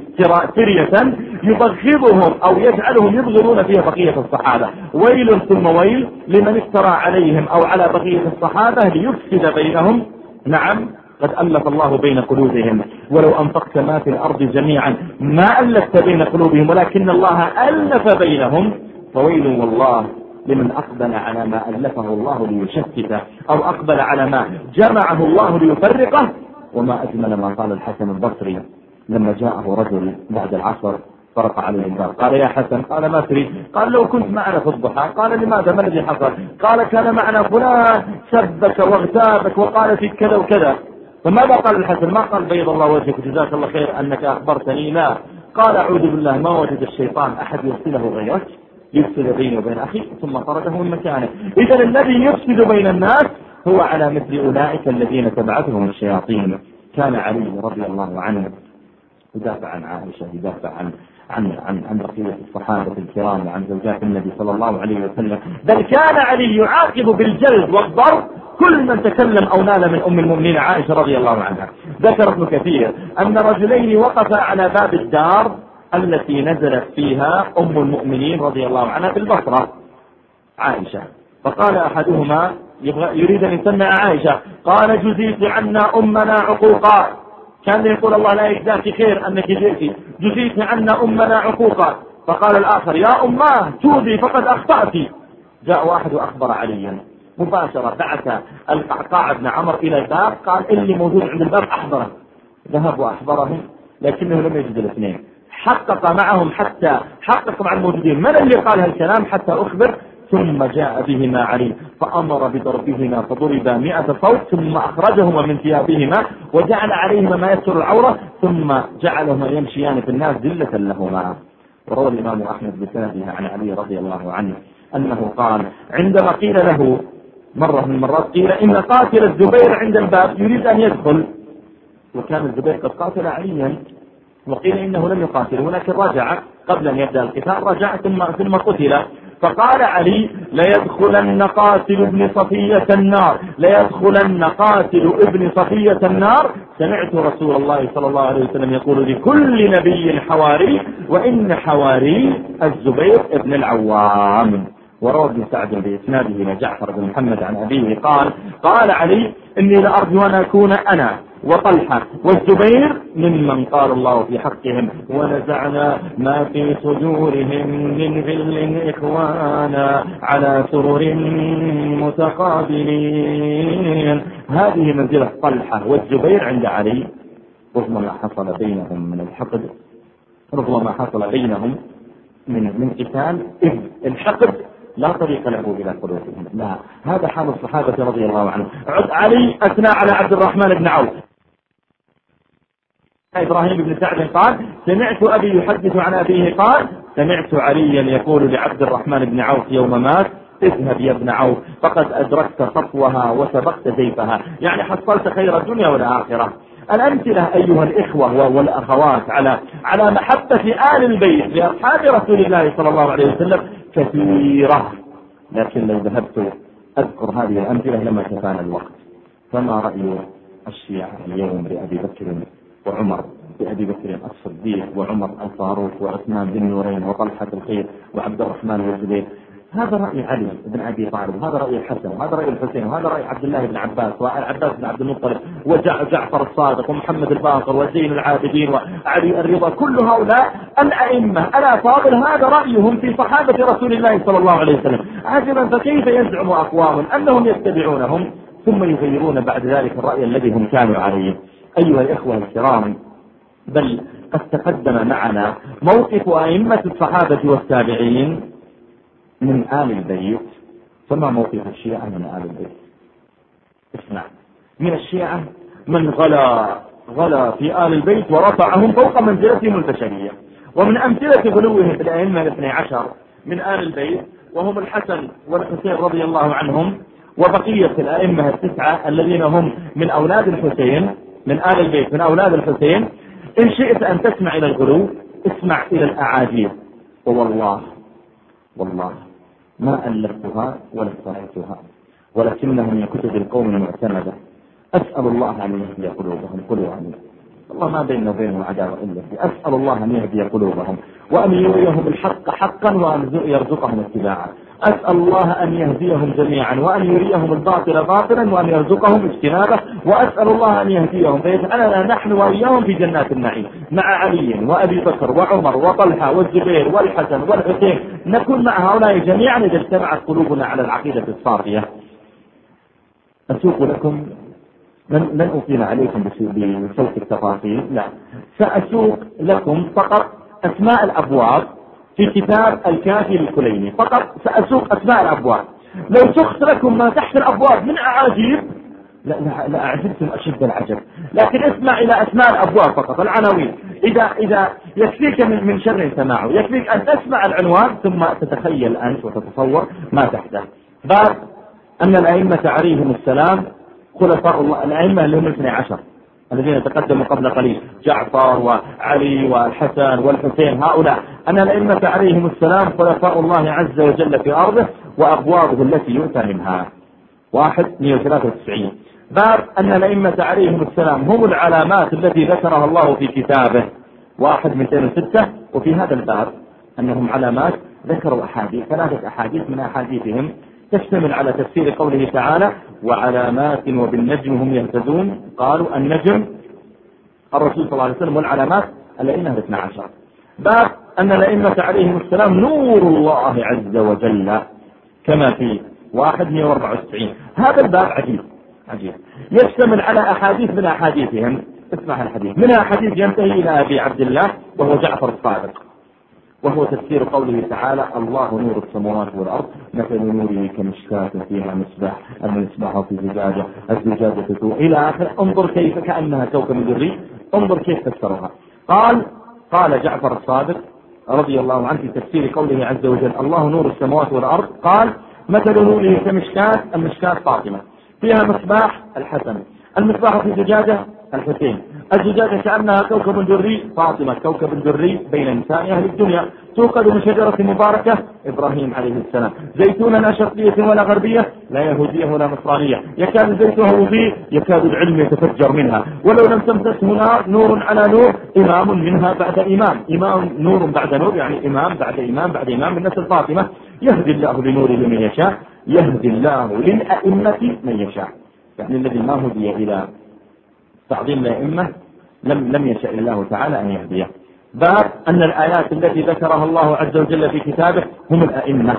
سرية يبغضهم أو يجعلهم يبغضون فيها بقية الصحابة. ويل ثم ويل لمن افترى عليهم أو على بقية الصحابة ليفسد بينهم. نعم قد ألف الله بين قلوبهم، ولو أنفقت ما في الأرض جميعا ما ألفت بين قلوبهم ولكن الله ألف بينهم. فويل والله لمن أقبل على ما ألفه الله ليشتته أو أقبل على ما جمعه الله ليفرقه. وما أجمل ما قال الحسن البصري لما جاءه رجل بعد العصر فرق عليه الباب قال يا حسن، قال ما تريد؟ قال لو كنت معنا في الضحى. قال لماذا؟ ما الذي حصل؟ قال كان معنا فلان سبك واغتابك وقال فيك كذا وكذا. فماذا قال الحسن؟ ما قال بيض الله وجهك جزاك الله خير أنك أخبرتني، لا، قال أعوذ بالله ما وجد الشيطان أحد يرسله غيرك يفسد بيني وبين أخي، ثم طرده من مكانه. إذن الذي يفسد بين الناس هو على مثل أولئك الذين تبعتهم الشياطين. كان علي رضي الله عنه يدافع عن عائشة، يدافع عن بقية الصحابة الكرام وعن زوجات النبي صلى الله عليه وسلم، بل كان علي يعاقب بالجلد والضرب كل من تكلم أو نال من أم المؤمنين عائشة رضي الله عنها. ذكر ابن كثير أن رجلين وقفا على باب الدار التي نزلت فيها أم المؤمنين رضي الله عنها في البصرة عائشة، فقال أحدهما يريد أن يسمع عائشة، قال جزيت عنا أمنا عقوقا، كان يقول الله لا يجزاك خير أنك جزيت عنا أمنا عقوقا. فقال الآخر يا أماه توبي فقد أخطأت. جاء واحد وأخبر عليا مباشرة، بعث القعقاع بن عمرو إلى الباب، قال اللي موجود عند الباب أحضره. ذهب وأخبرهم لكنه لم يجد الاثنين، حقق معهم حتى حقق مع الموجودين من اللي قال هالكلام حتى أخبر، ثم جاء بهما علي فأمر بضربهما فضربا 100 صوت، ثم أخرجهما من ثيابهما وجعل عليهما ما يستر العورة، ثم جعلهما يمشيان في الناس ذلة لهما. وروى الإمام أحمد بسنده عن علي رضي الله عنه أنه قال عندما قيل له مرة من المرات، قيل إن قاتل الزبير عند الباب يريد أن يدخل، وكان الزبير قد قاتل عليا، وقيل إنه لم يقاتل ولكن رجع قبل أن يبدأ القتال، رجع ثم قتل. فقال علي ليدخلن قاتل ابن صفية النار، ليدخلن قاتل ابن صفية النار. سمعت رسول الله صلى الله عليه وسلم يقول لكل نبي حواري، وإن حواري الزبير ابن العوام. وروى ابن سعد بإسناده إلى جعفر بن محمد عن أبيه قال علي إني لأرجو أن أكون أنا وطلحة والزبير ممن قال الله في حقهم ونزعنا ما في صدورهم من غل إخوانا على سرر متقابلين. هذه منزلة طلحة والزبير عند علي، رغم ما حصل بينهم من الحقد، رغم ما حصل بينهم من قتال، إذ الحقد لا طريق له إلى قلوبهم، لا، هذا حال الصحابة رضي الله عنهم. علي أثنى على عبد الرحمن بن عوف. إبراهيم بن سعد قال سمعت أبي يحدث عن أبيه قال سمعت عليا يقول لعبد الرحمن بن عوف يوم مات اذهب يا ابن عوف فقد أدركت خطوها وسبقت زيفها، يعني حصلت خير الدنيا والآخرة. الأمثلة أيها الإخوة والأخوات على محبة آل البيت لأصحاب رسول الله صلى الله عليه وسلم كثيرة، لكن لو ذهبت أذكر هذه الأمثلة لما كفانا الوقت. فما رأي الشيعة اليوم لأبي بكر وعمر، بأبي بكر الصديق وعمر الفاروق وعثمان بن نورين وطلحة الخير وعبد الرحمن والزبير؟ هذا رأي علي بن أبي طالب، هذا رأي الحسن، وهذا رأي الحسين، وهذا رأي عبد الله بن عباس والعباس بن عبد المطلب وجعفر الصادق ومحمد الباقر وزين العابدين وعلي الرضا، كل هؤلاء الأئمة الأفاضل هذا رأيهم في صحابة رسول الله صلى الله عليه وسلم. عجبا فكيف يزعم أقوام أنهم يتبعونهم ثم يغيرون بعد ذلك الرأي الذي هم كانوا عليه؟ أيها الإخوة الكرام، بل قد تقدم معنا موقف أئمة الصحابة والتابعين من آل البيت، فما موقف الشيعة من آل البيت؟ اسمع، من الشيعة من غلا في آل البيت ورفعهم فوق منزلتهم البشرية. ومن أمثلة غلوهم في الأئمة 12 من آل البيت وهم الحسن والحسين رضي الله عنهم، وبقية الأئمة 9 الذين هم من أولاد الحسين من آل البيت من أولاد الحسين. إن شئت أن تسمع إلى الغلو اسمع إلى الأعاجيب، والله ما ألفتها ولا اخترعتها، ولكنها من كتب القوم المعتمدة. أسأل الله أن يهدي قلوبهم، قلوا آمين. الله ما بيننا وبينهم عداوة إلا فيه. أسأل الله أن يهدي قلوبهم وأن يريهم الحق حقا وأن يرزقهم اتباعه. أسأل الله أن يهديهم جميعا وأن يريهم الباطل باطلا وأن يرزقهم اجتنابه. وأسأل الله أن يهديهم فيجعلنا نحن وإياهم في جنات النعيم مع علي وأبي بكر وعمر وطلحة والزبير والحسن والحسين، نكون مع هؤلاء جميعا إذا اجتمعت قلوبنا على العقيدة الصافية. أسوق لكم، لن أطيل عليكم بصوت التفاصيل، لا، سأسوق لكم فقط أسماء الأبواب في كتاب الكافي الكليني، فقط سأسوق أسماء الأبواب. لو سخت لكم ما تحت الأبواب من أعاجيب لا أعجبتم أشد العجب. لكن اسمع إلى أسماء الأبواب فقط، العناوين. إذا يكفيك من شر سماعه، يكفيك أن تسمع العنوان ثم تتخيل أنت وتتصور ما تحته. باب أن الأئمة عليهم السلام خلفاء الله، الأئمة اللي هم 12 الذين تقدموا قبل قليل، جعفر وعلي والحسن والحسين، هؤلاء أن الأئمة عليهم السلام خلفاء الله عز وجل في أرضه وأبوابه التي يؤتى منها. 193. باب أن الأئمة عليهم السلام هم العلامات التي ذكرها الله في كتابه. 206. وفي هذا الباب أنهم علامات ذكروا أحاديث، 3 أحاديث من أحاديثهم تشتمل على تفسير قوله تعالى وعلامات وبالنجم هم يهتدون. قالوا النجم الرسول صلى الله عليه وسلم، والعلامات الأئمة 12. باب أن الأئمة عليهم السلام نور الله عز وجل كما في 194. هذا الباب عجيب يشتمل على أحاديث من أحاديثهم. اسمع الحديث، منها حديث ينتهي إلى أبي عبد الله وهو جعفر الصادق، وهو تفسير قوله تعالى الله نور السماوات والأرض مثل نوره كمشكاة فيها مصباح، المصباح في زجاجة، الزجاجة إلى آخر. انظر كيف كأنها كوكب دري، انظر كيف فسرها. قال جعفر الصادق رضي الله عنه في تفسير قوله عز وجل الله نور السماوات والأرض، قال مثل نوره كمشكاة، المشكاة فاطمة فيها مصباح الحسن، المصباح في زجاجة الحسين، الزجاجة كأنها كوكب دري، فاطمة كوكب دري بين نساء أهل الدنيا، توقد من شجرة مباركة إبراهيم عليه السلام، زيتونا لا شرقية ولا غربية لا يهودية ولا نصرانية، يكاد زيتها يضيء يكاد العلم يتفجر منها، ولو لم تمسسه نار نور على نور، إمام منها بعد إمام نور بعد نور، يعني إمام بعد إمام بعد إمام من نسل فاطمة، يهدي الله لنوره من يشاء، يهدي الله للأئمة من يشاء. يعني الذي ما هدي إلى تعظيم الأئمة لم يشاء الله تعالى أن يهديه. باب أن الآيات التي ذكرها الله عز وجل في كتابه هم الأئمة.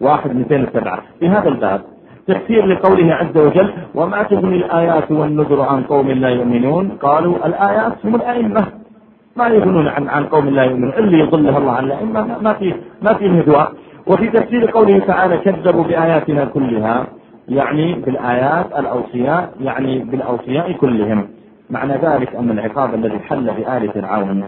207. في هذا الباب تفسير لقوله عز وجل وما تغني الآيات والنذر عن قوم لا يؤمنون. قالوا الآيات هم الأئمة، ما يغنون عن قوم لا يؤمنون، اللي يضلها الله عن الأئمة ما فيه هدوء. وفي تفسير قوله تعالى كذبوا بآياتنا كلها، يعني بالآيات الأوصياء، يعني بالأوصياء كلهم. معنى ذلك أن العقاب الذي حل بآل فرعون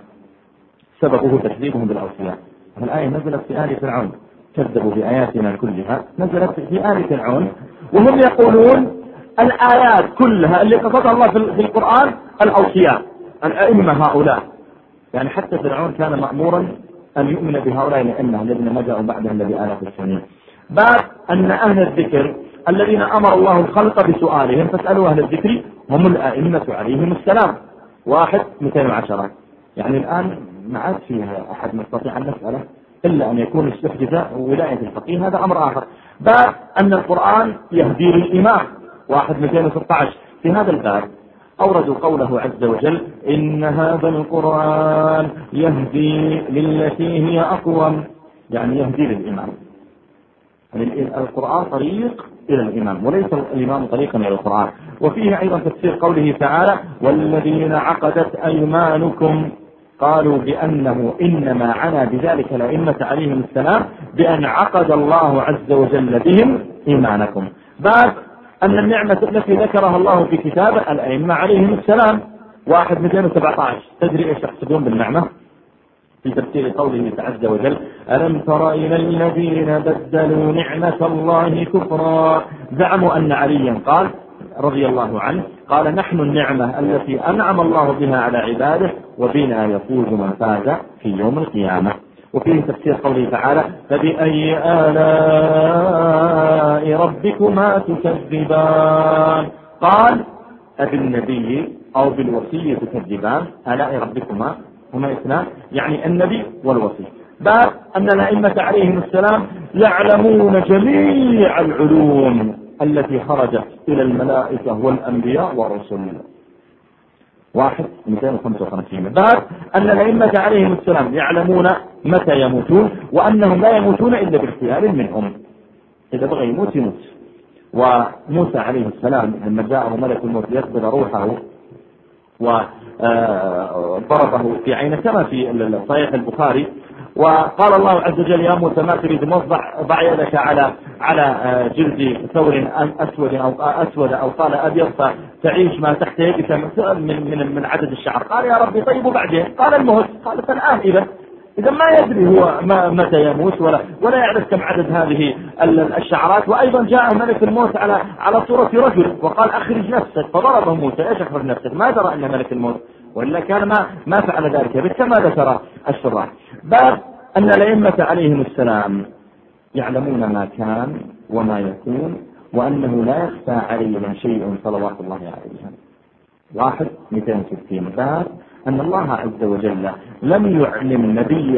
سببه تكذيبهم بالأوصياء. الآية نزلت في آل فرعون، كذبوا بآياتنا كلها نزلت في آل فرعون، وهم يقولون الآيات كلها اللي قصدها الله في القرآن الأوصياء الأئمة هؤلاء. يعني حتى فرعون كان مأمورا أن يؤمن بهؤلاء الأئمة الذين مجأوا بعدهم بآلاف السنين. باب أن أهل الذكر الذين أمر الله الخلق بسؤالهم فاسألوا أهل الذكر هم الأئمة عليهم السلام. 210. يعني الآن ما عاد فيها أحد يستطيع أن نسأله إلا أن يكون استحدث ولاية الفقيه، هذا أمر آخر. باب أن القرآن يهدي للإمام. 216. في هذا الباب أوردوا قوله عز وجل إن هذا القرآن يهدي للتي هي أقوم، يعني يهدي للإمام. القرآن طريق إلى الإمام وليس الإمام طريقا إلى القرآن. وفيه أيضا تفسير قوله تعالى والذين عقدت أيمانكم، قالوا بأنه إنما عنا بذلك الأئمة عليهم السلام بأن عقد الله عز وجل بهم إيمانكم. باب أن النعمة التي ذكرها الله في كتابه الأئمة عليهم السلام. 217. تدري ايش يقصدون بالنعمة؟ في تفسير قوله عز وجل ألم تر إلى الذين بدلوا نعمة الله كفرا، زعموا أن عليا قال رضي الله عنه قال نحن النعمة التي أنعم الله بها على عباده وبنا يفوز من فاز في يوم القيامة. وفيه تفسير قوله تعالى فبأي آلاء ربكما تكذبان، قال أبالنبي أو بالوصي تكذبان، آلاء ربكما هما اثنان، يعني النبي والوصي. باب أن الأئمة عليهم السلام يعلمون جميع العلوم التي خرجت إلى الملائكة والأنبياء والرسل. 255. باب أن الأئمة عليهم السلام يعلمون متى يموتون وأنهم لا يموتون إلا باختيار منهم، إذا بغى يموت يموت. وموسى عليه السلام لما جاءه ملك الموت يقبض روحه وضربه في عينه كما في صحيح البخاري، وقال الله عز وجل يا موسى ما تريد ضع يدك على جلد ثور أسود أو قال أبيض فتعيش ما تحت يدك من عدد الشعر. قال يا ربي طيب وبعدين؟ قال الموت. قال فالآن إذا ما يدري هو متى يموت ولا يعرف كم عدد هذه الشعرات. وأيضا جاء ملك الموت على صورة رجل وقال أخرج نفسك، فضربه موسى. إيش أخرج نفسك؟ ما درى أن ملك الموت، وإلا كان ما فعل ذلك. كما ذكر الشراح باب أن الأئمة عليهم السلام يعلمون ما كان وما يكون، وأنه لا يخفى عليهم شيء صلوات الله عليهم. 260 باب أن الله عز وجل لم يعلم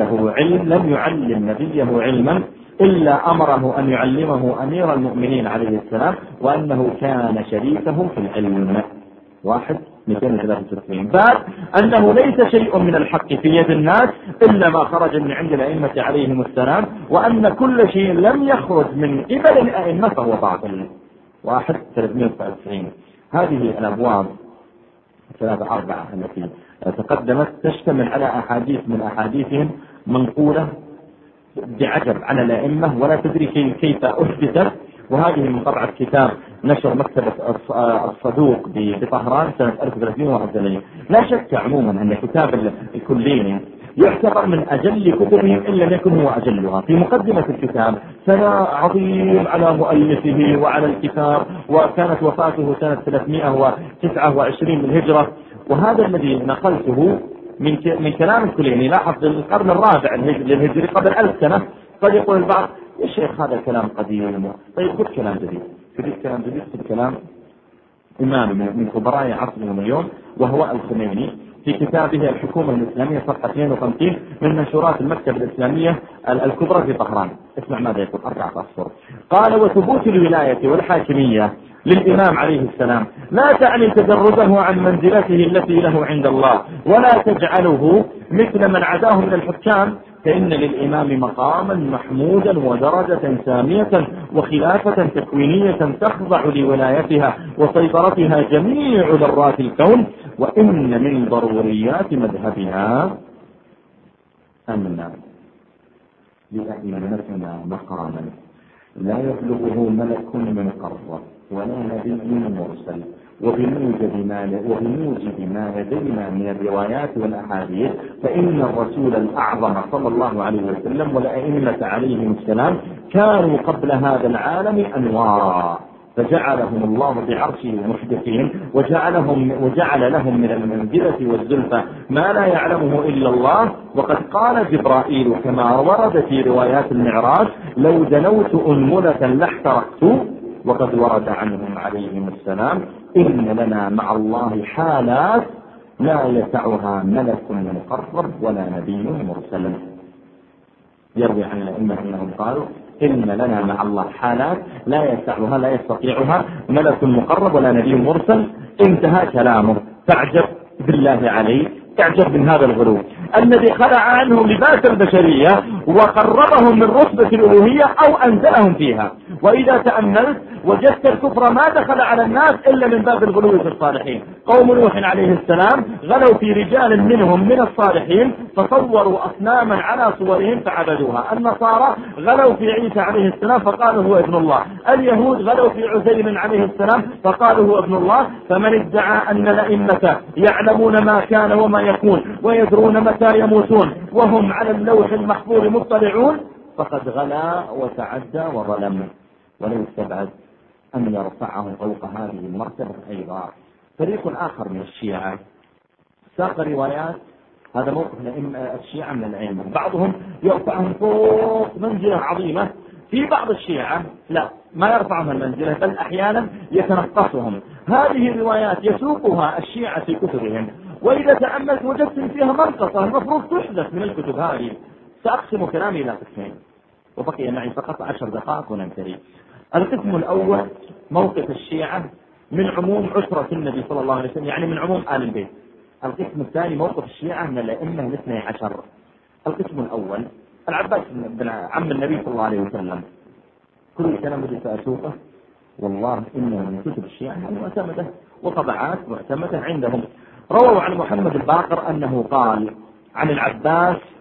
نبيه علما إلا أمره أن يعلمه أمير المؤمنين عليه السلام، وأنه كان شريكه في العلم. 263 باب أنه ليس شيء من الحق في يد الناس إلا ما خرج من عند الأئمة عليهم السلام، وأن كل شيء لم يخرج من قبل الأئمة فهو باطل. 393 هذه الأبواب 4 التي تقدمت تشتمل على أحاديث من أحاديثهم منقولة بعجب على الأئمة ولا تدري كيف أحدثت. وهذه من طبعة كتاب نشر مكتبة الصدوق بطهران سنة 1381. لا شك عموما أن كتاب الكلين يعتبر من أجل كتبهم إن لم يكن هو أجلها. في مقدمة الكتاب ثناء عظيم على مؤلفه وعلى الكتاب، وكانت وفاته سنة 329 للهجرة. وهذا الذي نقلته من كلام الكليني لاحظ القرن الرابع للهجري قبل 1000 سنة. قد يقول البعض يا شيخ هذا الكلام قديم، طيب خذ كلام جديد. خذ كلام إمام من كبراء عصرهم اليوم وهو الخميني في كتابه الحكومة الإسلامية صفحة 52 من منشورات المكتبة الإسلامية الكبرى في طهران. اسمع ماذا يقول 4 أسطر. قال وثبوت الولاية والحاكمية للإمام عليه السلام لا تعني تجرده عن منزلته التي له عند الله، ولا تجعله مثل من عداه من الحكام، فإن للإمام مقاما محمودا ودرجة سامية وخلافة تكوينية تخضع لولايتها وسيطرتها جميع ذرات الكون، وإن من ضروريات مذهبها أن لأئمتنا مقاما لا يبلغه ملك مقرب ولا نبي مرسل، وبموجب ما لدينا من الروايات والأحاديث فإن الرسول الأعظم صلى الله عليه وسلم والأئمة عليهم السلام كانوا قبل هذا العالم أنوارا، فجعلهم الله بعرشه محدثين، وجعل لهم من المنزلة والزلفى ما لا يعلمه إلا الله. وقد قال جبرائيل كما ورد في روايات المعراج لو دنوت أنملة لاحترقت. وقد ورد عنهم عليهم السلام إن لنا مع الله حالات لا يسعها ملك مقرب ولا نبي مرسل. يروي عن الأئمة أنهم قالوا إن لنا مع الله حالات لا يسعها لا يستطيعها ملك مقرب ولا نبي مرسل. انتهى كلامه. تعجب بالله عليه، تعجب من هذا الغلو الذي خلع عنهم لباس البشرية وقربهم من رتبة الألوهية أو أنزلهم فيها. وإذا تأملت وجدت الكفر ما دخل على الناس إلا من باب الغلو في الصالحين. قوم نوح عليه السلام غلوا في رجال منهم من الصالحين فصوروا أصناما على صورهم فعبدوها. النصارى غلوا في عيسى عليه السلام فقالوا هو ابن الله. اليهود غلوا في عزير عليه السلام فقالوا هو ابن الله. فمن ادعى أن الأئمة يعلمون ما كان وما يكون ويدرون متى يموتون وهم على اللوح المحفور مطلعون فقد غلا وتعدى وظلم. ولو استبعد أن يرفعه فوق هذه المرتبة أيضا فريق آخر من الشيعة ساق روايات. هذا موقف الشيعة من العلم، بعضهم يرفعهم فوق منزلة عظيمة، في بعض الشيعة لا ما يرفعهم المنزلة بل أحيانا يتنقصهم. هذه الروايات يسوقها الشيعة في كتبهم، وإذا تأملت وجدت فيها منقصة المفروض تحدث من الكتب هذه. سأقسم كلامي إلى قسمين وبقي معي فقط 10 دقائق وننتهي. القسم الأول موقف الشيعة من عموم عشرة النبي صلى الله عليه وسلم، يعني من عموم آل البيت. القسم الثاني موقف الشيعة من الأئمة 12. القسم الأول العباس بن عم النبي صلى الله عليه وسلم، كل كلام بدي أسوقه والله إنه من كتب الشيعة معتمدة وطبعات معتمدة عندهم. رووا عن محمد الباقر أنه قال عن العباس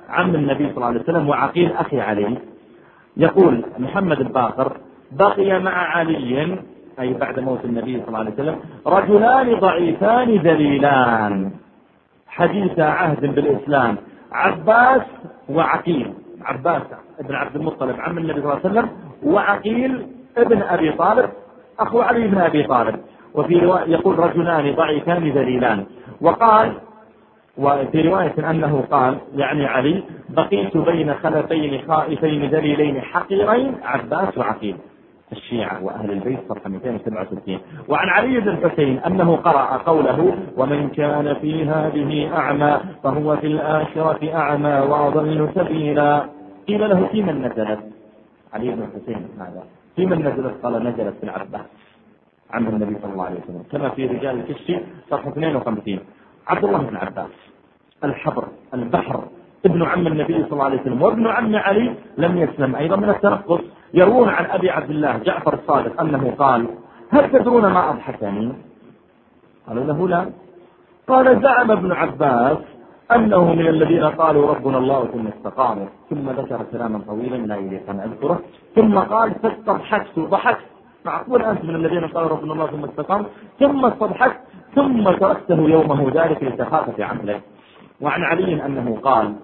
عم النبي صلى الله عليه وسلم وعقيل أخي علي. يقول محمد الباقر: بقي مع علي أي بعد موت النبي صلى الله عليه وسلم رجلان ضعيفان ذليلان حديث عهد بالإسلام، عباس وعقيل. عباس ابن عبد المطلب عم النبي صلى الله عليه وسلم، وعقيل ابن أبي طالب أخو علي بن أبي طالب. وفي رواية يقول رجلان ضعيفان ذليلان. وقال وفي رواية أنه قال يعني علي: بقيت بين خلفين خائفين ذليلين حقيرين، عباس وعقيل. الشيعة وأهل البيت صفحة 267. وعن علي بن الحسين أنه قرأ قوله: ومن كان في هذه أعمى فهو في الآخرة أعمى وأضل سبيلا. قيل له: في من نزلت؟ علي بن الحسين هذا في من نزلت؟ قال: نزلت في العباس عم النبي صلى الله عليه وسلم، كما في رجال الكشف صفحة 52. عبد الله بن عباس الحبر البحر ابن عم النبي صلى الله عليه وسلم وابن عم علي لم يسلم أيضا من التنقص. يروون عن أبي عبد الله جعفر الصادق أنه قال: هل تدرون ما أضحكني؟ قالوا له: لا. قال: زعم ابن عباس أنه من الذين قالوا ربنا الله ثم استقاموا، ثم ذكر كلاما طويلا لا يليق أن أذكره، ثم قال: فاستضحكت ضحكت. معقول أنت من الذين قالوا ربنا الله ثم استقاموا؟ ثم استضحكت ثم تركته يومه ذلك لتخاف في عمله. وعن علي أنه قال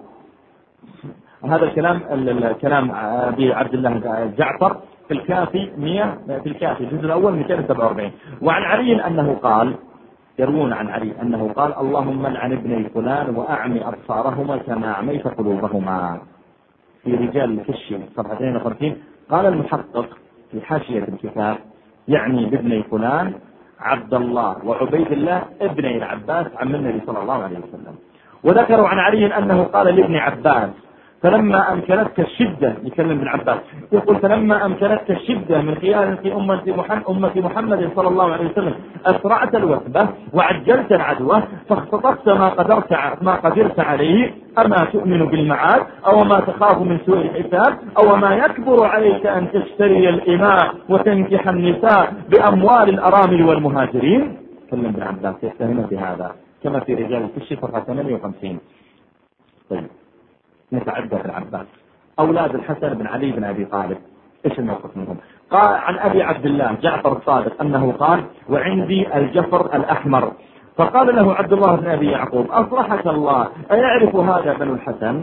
هذا الكلام أبي عبد الله جعفر في الكافي 100 في الكافي الجزء الأول 247. وعن علي أنه قال يروون عن علي أنه قال: اللهم لعن ابني فلان وأعمي أبصارهما كما أعميت قلوبهما. في رجال الكشف صفحة 52 قال المحقق في حاشية الكتاب: يعني بابني فلان عبد الله وعبيد الله ابني العباس عم النبي صلى الله عليه وسلم. وذكروا عن علي أنه قال لابن عباس: فلما أمكنتك الشدة، يكلم ابن عباس يقول: فلما أمكنتك الشدة من خيار في أمة محمد صلى الله عليه وسلم أسرعت الوثبة وعجلت العدوى فاختطفت ما قدرت عليه، أما تؤمن بالمعاد أو ما تخاف من سوء الحساب أو ما يكبر عليك أن تشتري الإماء وتنكح النساء بأموال الأرامل والمهاجرين. كلم ابن عباس يتهم بهذا كما في رجال الكشف صفحة 58. طيب نتعدى في العباس أولاد الحسن بن علي بن أبي طالب، إيش الموقف منهم؟ قال عن أبي عبد الله جعفر الصادق أنه قال: وعندي الجفر الأحمر. فقال له عبد الله بن أبي يعقوب: أصلحك الله، أيعرف هذا بنو الحسن؟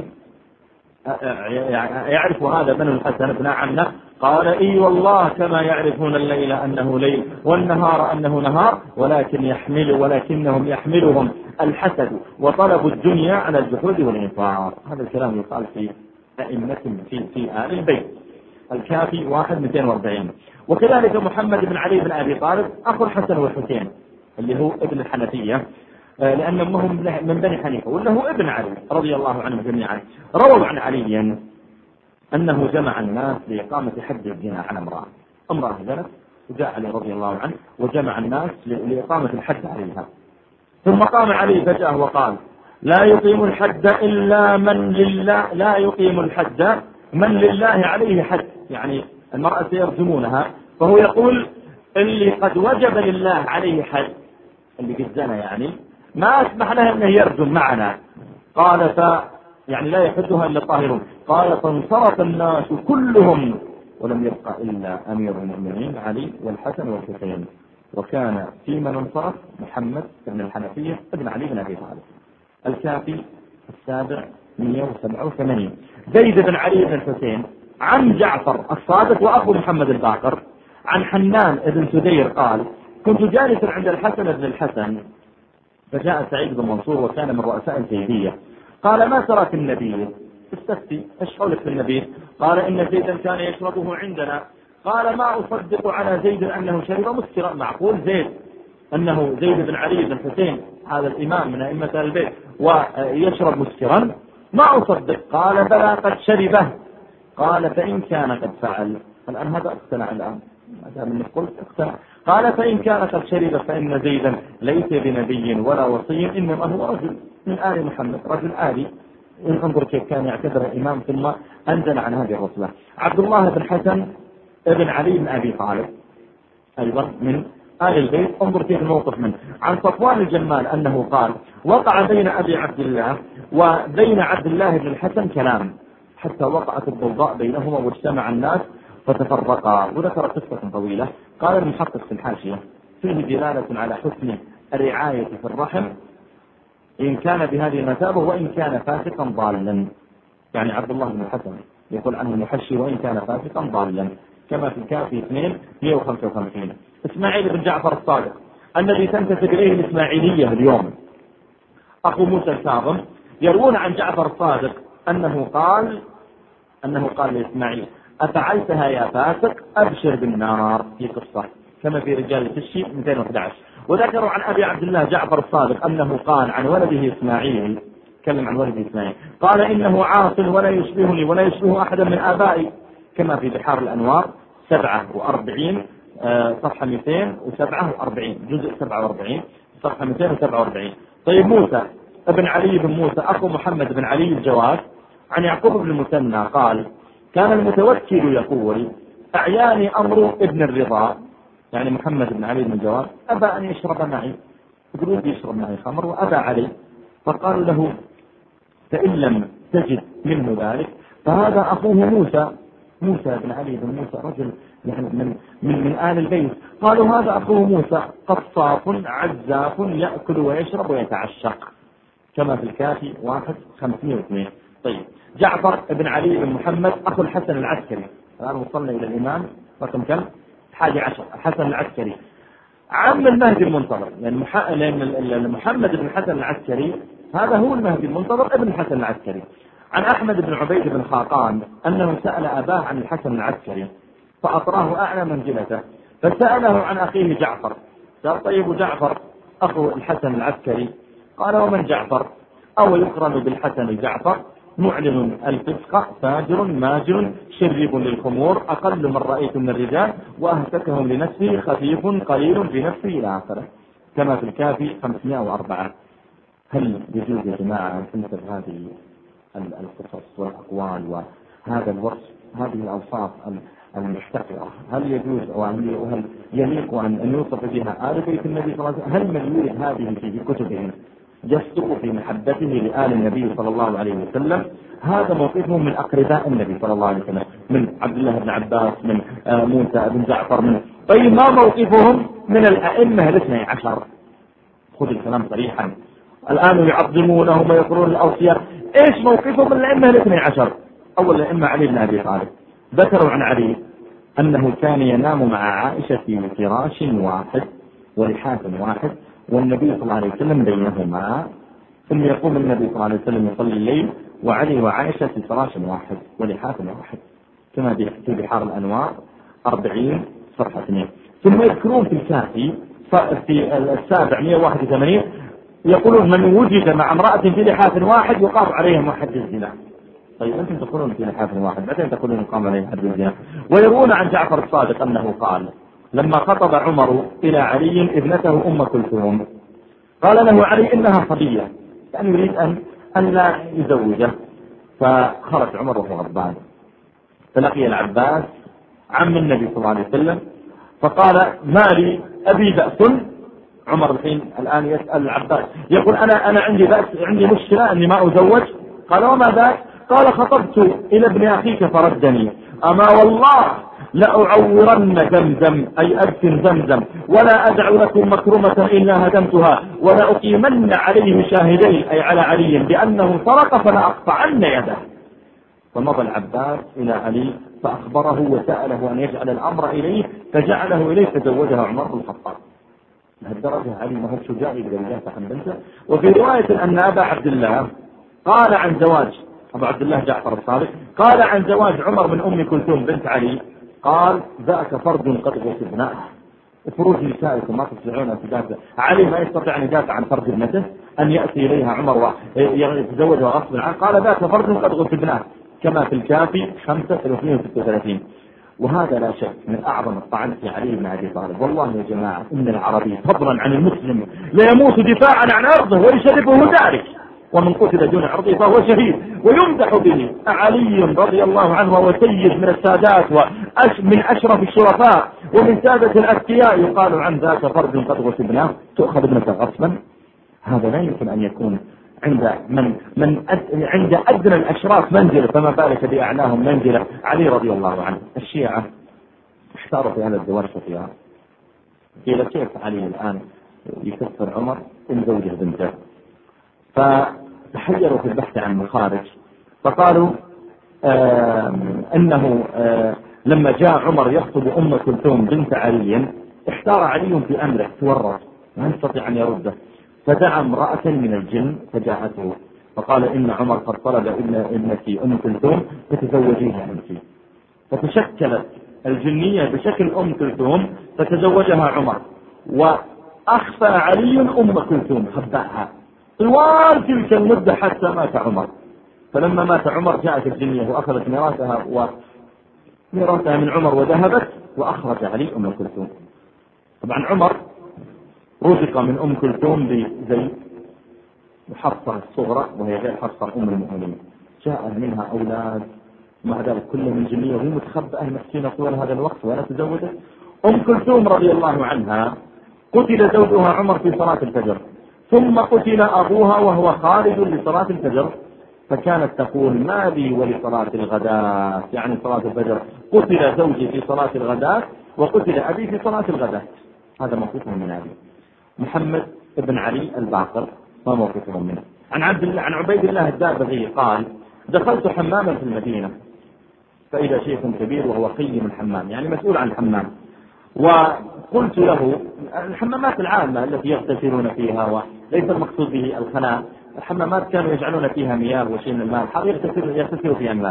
يعرف هذا بنو الحسن ابن عمه؟ قال: إي والله كما يعرفون الليل أنه ليل والنهار أنه نهار، ولكنهم يحملهم الحسد وطلب الدنيا على الجحود والإنفاق. هذا الكلام يقال في أئمة في آل البيت. الكافي 1/240. وكذلك محمد بن علي بن أبي طالب أخو الحسن والحسين اللي هو ابن الحنفية، لأن أمهم من بني حنيفة، وله ابن علي رضي الله عنهم جميعا. رووا عن علي أنه جمع الناس لإقامة حد الزنا على امرأة زنت، وجاء علي رضي الله عنه وجمع الناس لإقامة الحد عليها. ثم قام علي فجأة وقال: لا يقيم الحد إلا من لله، لا يقيم الحد من لله عليه حد، يعني المرأة سيرجمونها، فهو يقول: اللي قد وجب لله عليه حد، اللي قد زنى يعني ما أسمح له أنه يرجم معنا. قال: يعني لا يحدها إلا الطاهرون. قال: فانصرف الناس كلهم ولم يبقى إلا أمير المؤمنين علي والحسن والحسين، وكان في من انصرف محمد بن الحنفية ابن علي بن أبي طالب. الكافي 187. زيد بن علي بن الحسين عن جعفر الصادق وأخو محمد الباقر عن حنان بن سدير قال: كنت جالسا عند الحسن بن الحسن فجاء سعيد بن منصور وكان من رؤساء الزيدية. قال: ما ترى في النبي؟ استفتي، ايش قولك في النبي؟ قال: إن زيدا كان يشربه عندنا. قال: ما أصدق على زيد أنه شرب مسكرا. معقول زيد أنه زيد بن علي بن حسين هذا الإمام من أئمة البيت ويشرب مسكرا؟ ما أصدق. قال: بلى قد شربه. قال: فإن كان قد فعل. الآن هذا اقتنع، الآن هذا من قلت اقتنع. قال: فإن كان قد شرب فإن زيدا ليس بنبي ولا وصي، إنما هو رجل من آل محمد، رجل آلي. انظر كيف كان يعتبر الإمام ثم أنزل عن هذه الرتبة. عبد الله بن حسن ابن علي بن أبي طالب أيضا من آل البيت انظر كيف الموقف منه. عن صفوان الجمال أنه قال وقع بين أبي عبد الله وبين عبد الله بن الحسن كلام حتى وقعت الضوضاء بينهما واجتمع الناس فتفرقا. وذكر قصة طويلة. قال المحقق في الحاشية فيه دلالة على حسن الرعاية في الرحم إن كان بهذه المثابة وإن كان فاسقا ضالا. يعني عبد الله بن الحسن يقول عنه المحشي وإن كان فاسقا ضالا، كما في الكافي 255. إسماعيل بن جعفر الصادق الذي تنتسب إليه الإسماعيلية اليوم أخو موسى الكاظم، يروون عن جعفر الصادق أنه قال لإسماعيل أفعلتها يا فاسق أبشر بالنار، في قصة كما في رجال الفشي 211. وذكروا عن أبي عبد الله جعفر الصادق أنه قال عن ولده إسماعيل، تكلم عن ولده إسماعيل، قال إنه عاصل ولا يشبهني ولا يشبه أحدا من آبائي، كما في بحار الأنوار 47 صفحة 247 جزء 47 صفحة 247. طيب موسى ابن علي بن موسى أخو محمد بن علي الجواد عن يعقوب بن المثنى قال كان المتوكل يقول أعياني أمر ابن الرضا، يعني محمد بن علي بن الجواد، أبى أن يشرب معي، يقولون يشرب معي خمر وأبى علي، فقالوا له فإن لم تجد منه ذلك فهذا أخوه موسى بن علي بن موسى رجل يعني من آل البيت. قالوا هذا أخوه موسى قصاف عزاف يأكل ويشرب ويتعشق، كما في الكافي 502. طيب جعفر بن علي بن محمد أخو الحسن العسكري، الآن وصلنا إلى الإمام رقم كم 11 الحسن العسكري، عم المهدي المنتظر، لأن محمد بن الحسن العسكري هذا هو المهدي المنتظر ابن الحسن العسكري. عن أحمد بن عبيد بن خاقان أنه سأل أباه عن الحسن العسكري فأطراه أعلى منزلته، فسأله عن أخيه جعفر، قال طيب جعفر أخو الحسن العسكري، قال ومن جعفر؟ أو يقرن بالحسن جعفر معلن الفسق فاجر ماجر شريب للخمور أقل من رأيت من الرجال وأهتكهم لنفسه خفيف قليل بنفسه إلى آخره، كما في الكافي 504. هل يجوز يا جماعة أن تنسب هذه القصص والأقوال وهذا الوصف هذه الأوصاف المحتقرة، هل يجوز وهل يليق أن يوصف بها آل بيت النبي صلى الله عليه وسلم؟ هل من يورد هذه في كتبهم يصدق في محبته لآل النبي صلى الله عليه وسلم؟ هذا موقفهم من أقرباء النبي صلى الله عليه وسلم، من عبد الله بن عباس، من موسى بن جعفر، من طيب ما موقفهم من الأئمة 12؟ خذ الكلام صريحا، الآن يعظمونهم ويقولون الأوصياء، إيش موقفهم من الأئمة 12؟ أول الأئمة علي بن أبي طالب، ذكروا عن علي أنه كان ينام مع عائشة في فراش واحد ولحاف واحد والنبي صلى الله عليه وسلم بينهما، ثم يقوم النبي صلى الله عليه وسلم يصلي الليل وعلي وعائشة في فراش واحد ولحاف واحد، كما في بحار الأنوار 40 صفحة 2. ثم يذكرون في الكافي في 781 يقولون من وجد مع امرأة في لحاف واحد يقام عليهم حد الزنا. طيب أنتم تقولون في لحاف واحد بعدين تقولون يقام عليهم حد الزنا. ويروون عن جعفر الصادق أنه قال لما خطب عمر إلى علي ابنته أم كلثوم قال له علي إنها صبية، يعني يريد أن لا يزوجه، فخرج عمر وهو غضبان فلقي العباس عم النبي صلى الله عليه وسلم فقال ما لي أبي بأس؟ عمر الآن يسأل العباس يقول أنا عندي بأس، عندي مشكلة أني ما أزوج. قال وما ذاك؟ قال خطبت إلى ابن أخيك فردني، أما والله لأعورن زمزم أي أدفن زمزم ولا أدع لكم مكرمة إلا هدمتها ولا أقيمن عليه شاهدين أي على علي بأنه سرق فلا أقطعن يده. فمضى العباس إلى علي فأخبره وسأله أن يجعل الأمر إليه فجعله إليه فزوجها عمر بن الخطاب. لهالدرجة علي ما هو شجاع يقدر يدافع عن بنته. وفي رواية أن أبا عبد الله قال عن زواج أبو عبد الله جعفر الصادق قال عن زواج عمر من أم كلثوم بنت علي قال ذاك فرد قد غصبناه، فروج نسائكم ما تستطيعون أن تدافع. علي ما يستطيع أن يدافع عن فرد ابنته أن يأتي إليها عمر ويتزوجها غصبا عنه، قال ذاك فرد قد غصبناه، كما في الكافي 536. وهذا لا شك من أعظم الطعن في علي بن أبي طالب. والله يا جماعة إن العربي فضلا عن المسلم ليموت دفاعا عن أرضه ويشرفه ذلك، ومن قتل دون عرضه فهو شهيد، ويمدح به. علي رضي الله عنه وهو سيد من السادات ومن أشرف الشرفاء ومن سادة الأذكياء، يقال عن ذاك فرد قد غصبناه، تؤخذ ابنك غصبا. هذا لا يمكن أن يكون عند عند أدنى الأشراف منزلة، فما بالك بأعلاهم منزلة. علي رضي الله عنه. الشيعة احتاروا في هذا الزواج فيها، قيل كيف علي الآن يكفر عمر إن زوجه بنته؟ فتحيروا في البحث عن مخارج، فقالوا أنه لما جاء عمر يخطب أم كلثوم بنت علي احتار علي في أمره، تورط ما يستطيع أن يرده، فدعا امرأة من الجن فجاءته فقال إن عمر قد طلب ابنتي أم كلثوم فتزوجيها أنت. فتشكلت الجنية بشكل أم كلثوم فتزوجها عمر، وأخفى علي أم كلثوم، خبأها طوال تلك المدة حتى مات عمر. فلما مات عمر جاءت الجنية وأخذت ميراثها من عمر وذهبت وأخرج علي أم كلثوم. طبعا عمر رزق من أم كلثوم بزيد وحفصة الصغرى وهي غير حفصة أم المؤمنين، جاء منها أولاد مع ذلك كلهم من جنية وهي متخبئة مسكينة طول هذا الوقت ولا تزوجت. أم كلثوم رضي الله عنها قتل زوجها عمر في صلاة الفجر، ثم قتل أبوها وهو خارج لصلاة الفجر، فكانت تقول ما لي ولصلاة الغداة، يعني صلاة الفجر قتل زوجي في صلاة الغداة وقتل أبي في صلاة الغداة. هذا موقفه من أبي. محمد بن علي الباقر ما موقفه منه. عن عبيد الله الدابغي قال دخلت حماما في المدينة فإذا شيخ كبير وهو قيم الحمام، يعني مسؤول عن الحمام، وقلت له الحمامات العامة التي يغتسلون فيها وليس المقصود به الخلاء، الحمامات كانوا يجعلون فيها مياه وشيء من الماء الحار يغتسل فيها الماء.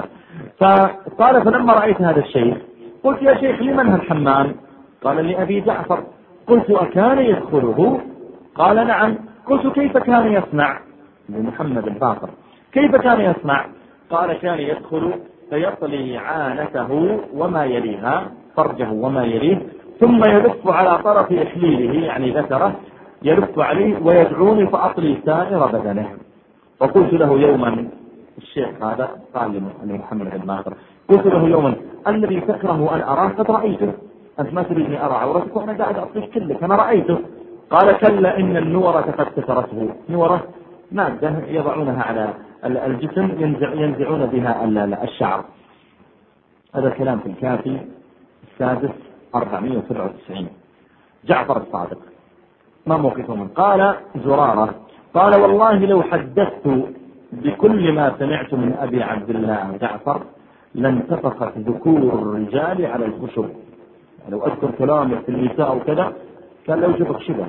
فقال فلما رأيت هذا الشيء قلت يا شيخ لمن هالحمام؟ قال لأبي جعفر. قلت أكان يدخله؟ قال نعم. قلت كيف كان يصنع؟ محمد الباقر كيف كان يصنع؟ قال كان يدخل فيطلي عانته وما يليها، فرجه وما يليه، ثم يلف على طرف إحليله يعني ذكره، يلف عليه ويدعوني فأطلي سائر بدنه. وقلت له يوما، الشيخ هذا قال لمحمد الباقر، قلت له يوما الذي تكره أن أراه قد رأيته، أنت ما تريدني أرى عورتك وأنا قاعد أطلق كلك أنا رأيته. قال كلا إن النورة قد كسرته. نورة مادة يضعونها على الجسم ينزعون بها الشعر. هذا الكلام في الكافي السادس 497. جعفر الصادق ما موقفه من؟ قال زرارة قال والله لو حدثت بكل ما سمعت من أبي عبد الله جعفر لانتفخت ذكور الرجال على الخشب. لو أذكر كلامه في النساء وكذا كان لو جبك شبه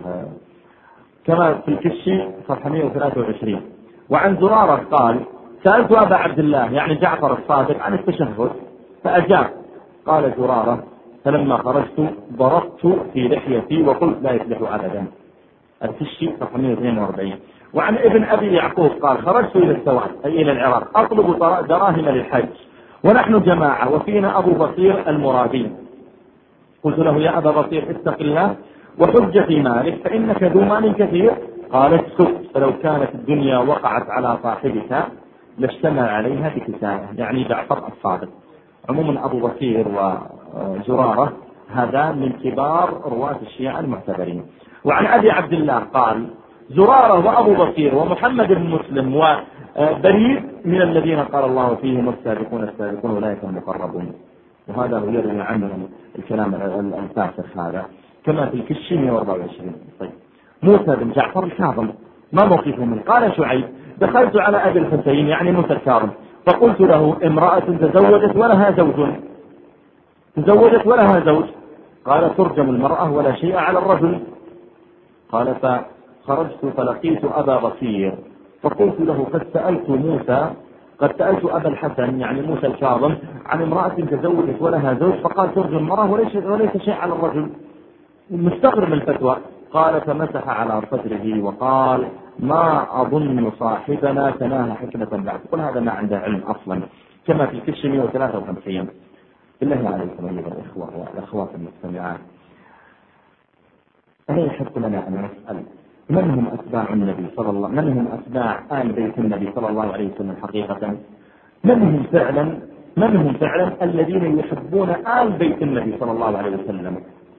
كما في الكشي صفحة 123. وعن زرارة قال سألت أبا عبد الله يعني جعفر الصادق عن التشهد فأجاب. قال زرارة فلما خرجت ضربت في لحيتي وقلت لا يفلح أبدا. الكشي صفحة 142. وعن ابن أبي يعقوب قال خرجت إلى السواد أي إلى العراق أطلب دراهم للحج ونحن جماعة وفينا أبو بصير المرادي. قلت له يا أبا بصير اتق الله وحج في مالك فإنك ذو مال كثير. قال اسكت فلو كانت الدنيا وقعت على صاحبك لاجتمع عليها بكسائه، يعني جعفر الصادق. عموما أبو بصير وزرارة هذا من كبار رواة الشيعة المعتبرين. وعن أبي عبد الله قال زرارة وأبو بصير ومحمد بن مسلم وبريد من الذين قال الله فيهم السابقون السابقون أولئك المقربون. وهذا هو يروي عنه الكلام الفاسخ هذا كما في الكشي 124. طيب موسى بن جعفر الكاظم ما موقفه من؟ قال شعيب دخلت على أبي الحسين يعني موسى الكاظم فقلت له امرأة تزوجت ولها زوج. قال ترجم المرأة ولا شيء على الرجل. قال فخرجت فلقيت أبا بصير فقلت له قد سألت أبا الحسن يعني موسى الكاظم عن امرأة تزوجت ولها زوج فقال ترجم المرأة وليس شيء على الرجل. مستغرب الفتوى. قال فمسح على صدره وقال ما أظن صاحبنا تناهى حكمة بعد. قل هذا ما عنده علم أصلا كما في الكشف 153. بالله عليكم أيها الإخوة والأخوات المستمعات، ألا يحق لنا أن نسأل من هم أتباع النبي صلى الله، من هم أتباع آل بيت النبي صلى الله عليه وسلم حقيقة؟ من هم فعلا الذين يحبون آل بيت النبي صلى الله عليه وسلم؟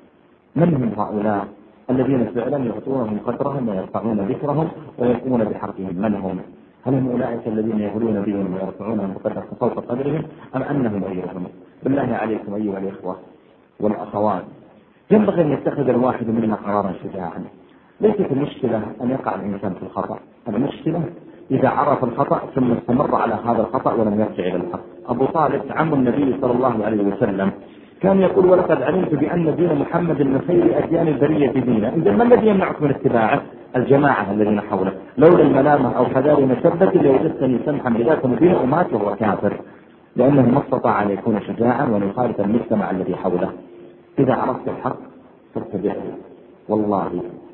من هم هؤلاء الذين فعلا يعطونهم قدرهم ويرفعون ذكرهم ويقومون بحقهم؟ من هم؟ هل هم أولئك الذين يغلون بهم ويرفعونهم فوق قدرهم، أم أنهم غيرهم؟ بالله عليكم أيها الإخوة والأخوات، ينبغي أن يتخذ الواحد منا قرارا شجاعا. ليست المشكلة أن يقع الإنسان في الخطأ، المشكلة إذا عرف الخطأ ثم استمر على هذا الخطأ ولم يرجع إلى الحق. أبو طالب عم النبي صلى الله عليه وسلم كان يقول: ولقد علمت بأن دين محمد من خير أديان البرية دينا. إذا ما الذي يمنعك من اتباعه؟ الجماعة الذين حوله. لولا الملامة أو حذار مسبة لوجدتني سمحا بذاك مبين ومات وهو كافر، لأنه ما استطاع أن يكون شجاعا وأن يخالف المجتمع الذي حوله. إذا عرفت الحق فاتبعه، والله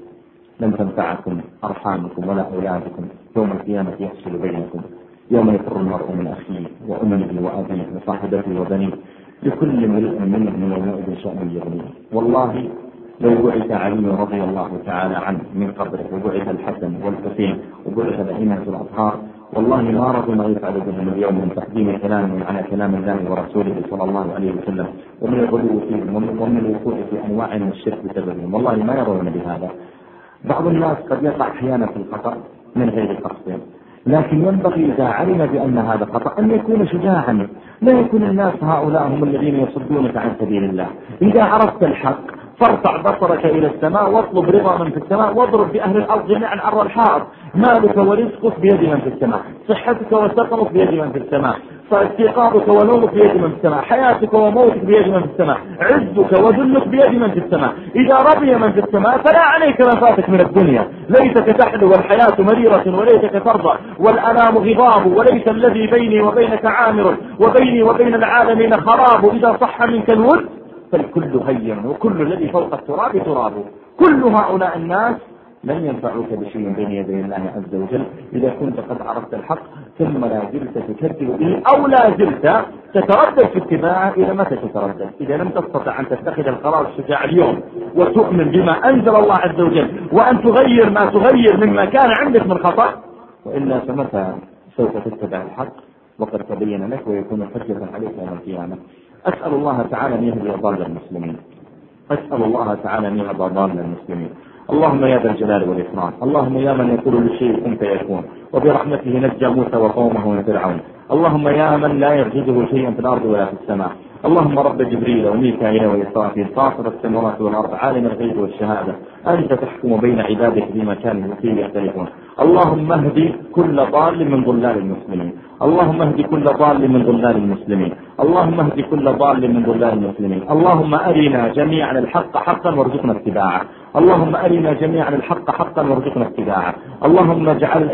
لن تنفعكم أرحامكم ولا أولادكم، يوم القيامة يفصل بينكم، يوم يفر المرء من أخيه وأمه وأبيه وصاحبته وبنيه، لكل امرئ منهم يومئذ شأن يغنيه. والله لو بعث علي رضي الله تعالى عنه من قبره، وبعث الحسن والحسين، وبعث الأئمة الأطهار، والله ما رضوا ما يفعل بهم اليوم من تقديم كلامهم على كلام الله ورسوله صلى الله عليه وسلم، ومن الغلو فيهم ومن الوقوع في أنواع من الشرك بسببهم، والله ما يرون بهذا. بعض الناس قد يقع أحيانا في الخطأ من غير قصد، لكن ينبغي إذا علم بأن هذا خطأ أن يكون شجاعا، لا يكون الناس هؤلاء هم الذين يصدونك عن سبيل الله. إذا عرفت الحق فارفع بصرك إلى السماء واطلب رضا من في السماء، واضرب بأهل الأرض جميعا عرض الحائط. مالك ورزقك بيد من في السماء، صحتك وسقمك بيد من في السماء، استيقاظك ونومك بيد من في السماء، حياتك وموتك بيد من في السماء، عزك وذلك بيد من في السماء. إذا رضي من في السماء فلا عليك ما فاتك من الدنيا. ليتك تحلو والحياة مريرة وليتك ترضى والأنام غضاب، وليس الذي بيني وبينك عامر وبيني وبين العالمين خراب. إذا صح منك الود فالكل هين وكل الذي فوق التراب ترابه. كل هؤلاء الناس لن ينفعوك بشيء بين يدي الله عز وجل إذا كنت قد عرفت الحق ثم لا زلت تكذب به، أو لا زلت تتردد في اتباعه. إذا متى تتردد؟ إذا لم تستطع أن تتخذ القرار الشجاع اليوم وتؤمن بما أنزل الله عز وجل وأن تغير ما تغير مما كان عندك من خطأ، وإلا فمتى سوف تتبع الحق وقد تبين لك ويكون حجة عليك يوم القيامة. أسأل الله تعالى أن يهدي ضال المسلمين، أسأل الله تعالى أن يهدي ضال المسلمين. اللهم يا ذا الجلال والإكرام، اللهم يا من يقول للشيء كن فيكون، وبرحمته نجى موسى وقومه من فرعون. اللهم يا من لا يعجزه شيء في الأرض ولا في السماء. اللهم رب جبريل وميكائيل وإسرافيل فاطر السماوات والأرض عالم الغيب والشهادة، أنت تحكم بين عبادك فيما كانوا فيه يختلفون. اللهم اهدي كل ضال من ضلال المسلمين، اللهم اهدي كل ضال من ضلال المسلمين، اللهم اهدي كل ضال من ضلال المسلمين. اللهم أرنا جميعا الحق حقا وارزقنا اتباعه، اللهم أرنا جميعا الحق حقا وارزقنا اتباعه. اللهم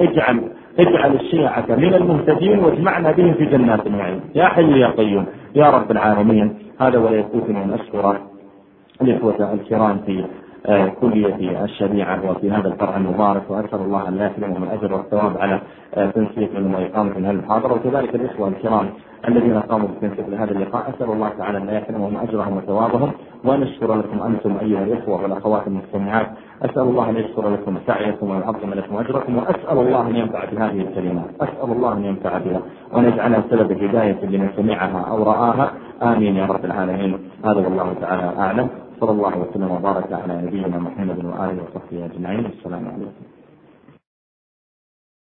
اجعل الشيعة من المهتدين واجمعنا بهم في جنات النعيم يا حي يا قيوم يا رب العالمين. هذا ولا يفوتني أن أشكر الإخوة الكرام في كلية الشريعة وفي هذا الفرع المبارك، وأسأل الله أن لا يحرمهم الأجر والثواب على تنسيقهم وإقامة هذه المحاضرة، وكذلك الإخوة الكرام الذين قاموا بتنسيق لهذا اللقاء، أسأل الله تعالى أن لا يحرمهم أجرهم وثوابهم، وأن يشكر لكم أنتم أيها الإخوة والأخوات المستمعات. أسأل الله أن يشكر لكم سعيكم ويعظم لكم أجركم، وأسأل الله أن ينفع بهذه الكلمات، أسأل الله أن ينفع بها وأن يجعلها سبب هداية لمن سمعها أو رآها، آمين يا رب العالمين. هذا والله تعالى أعلم. صلى الله وسلم وبارك على نبينا محمد وآله وصحبه أجمعين. السلام عليكم.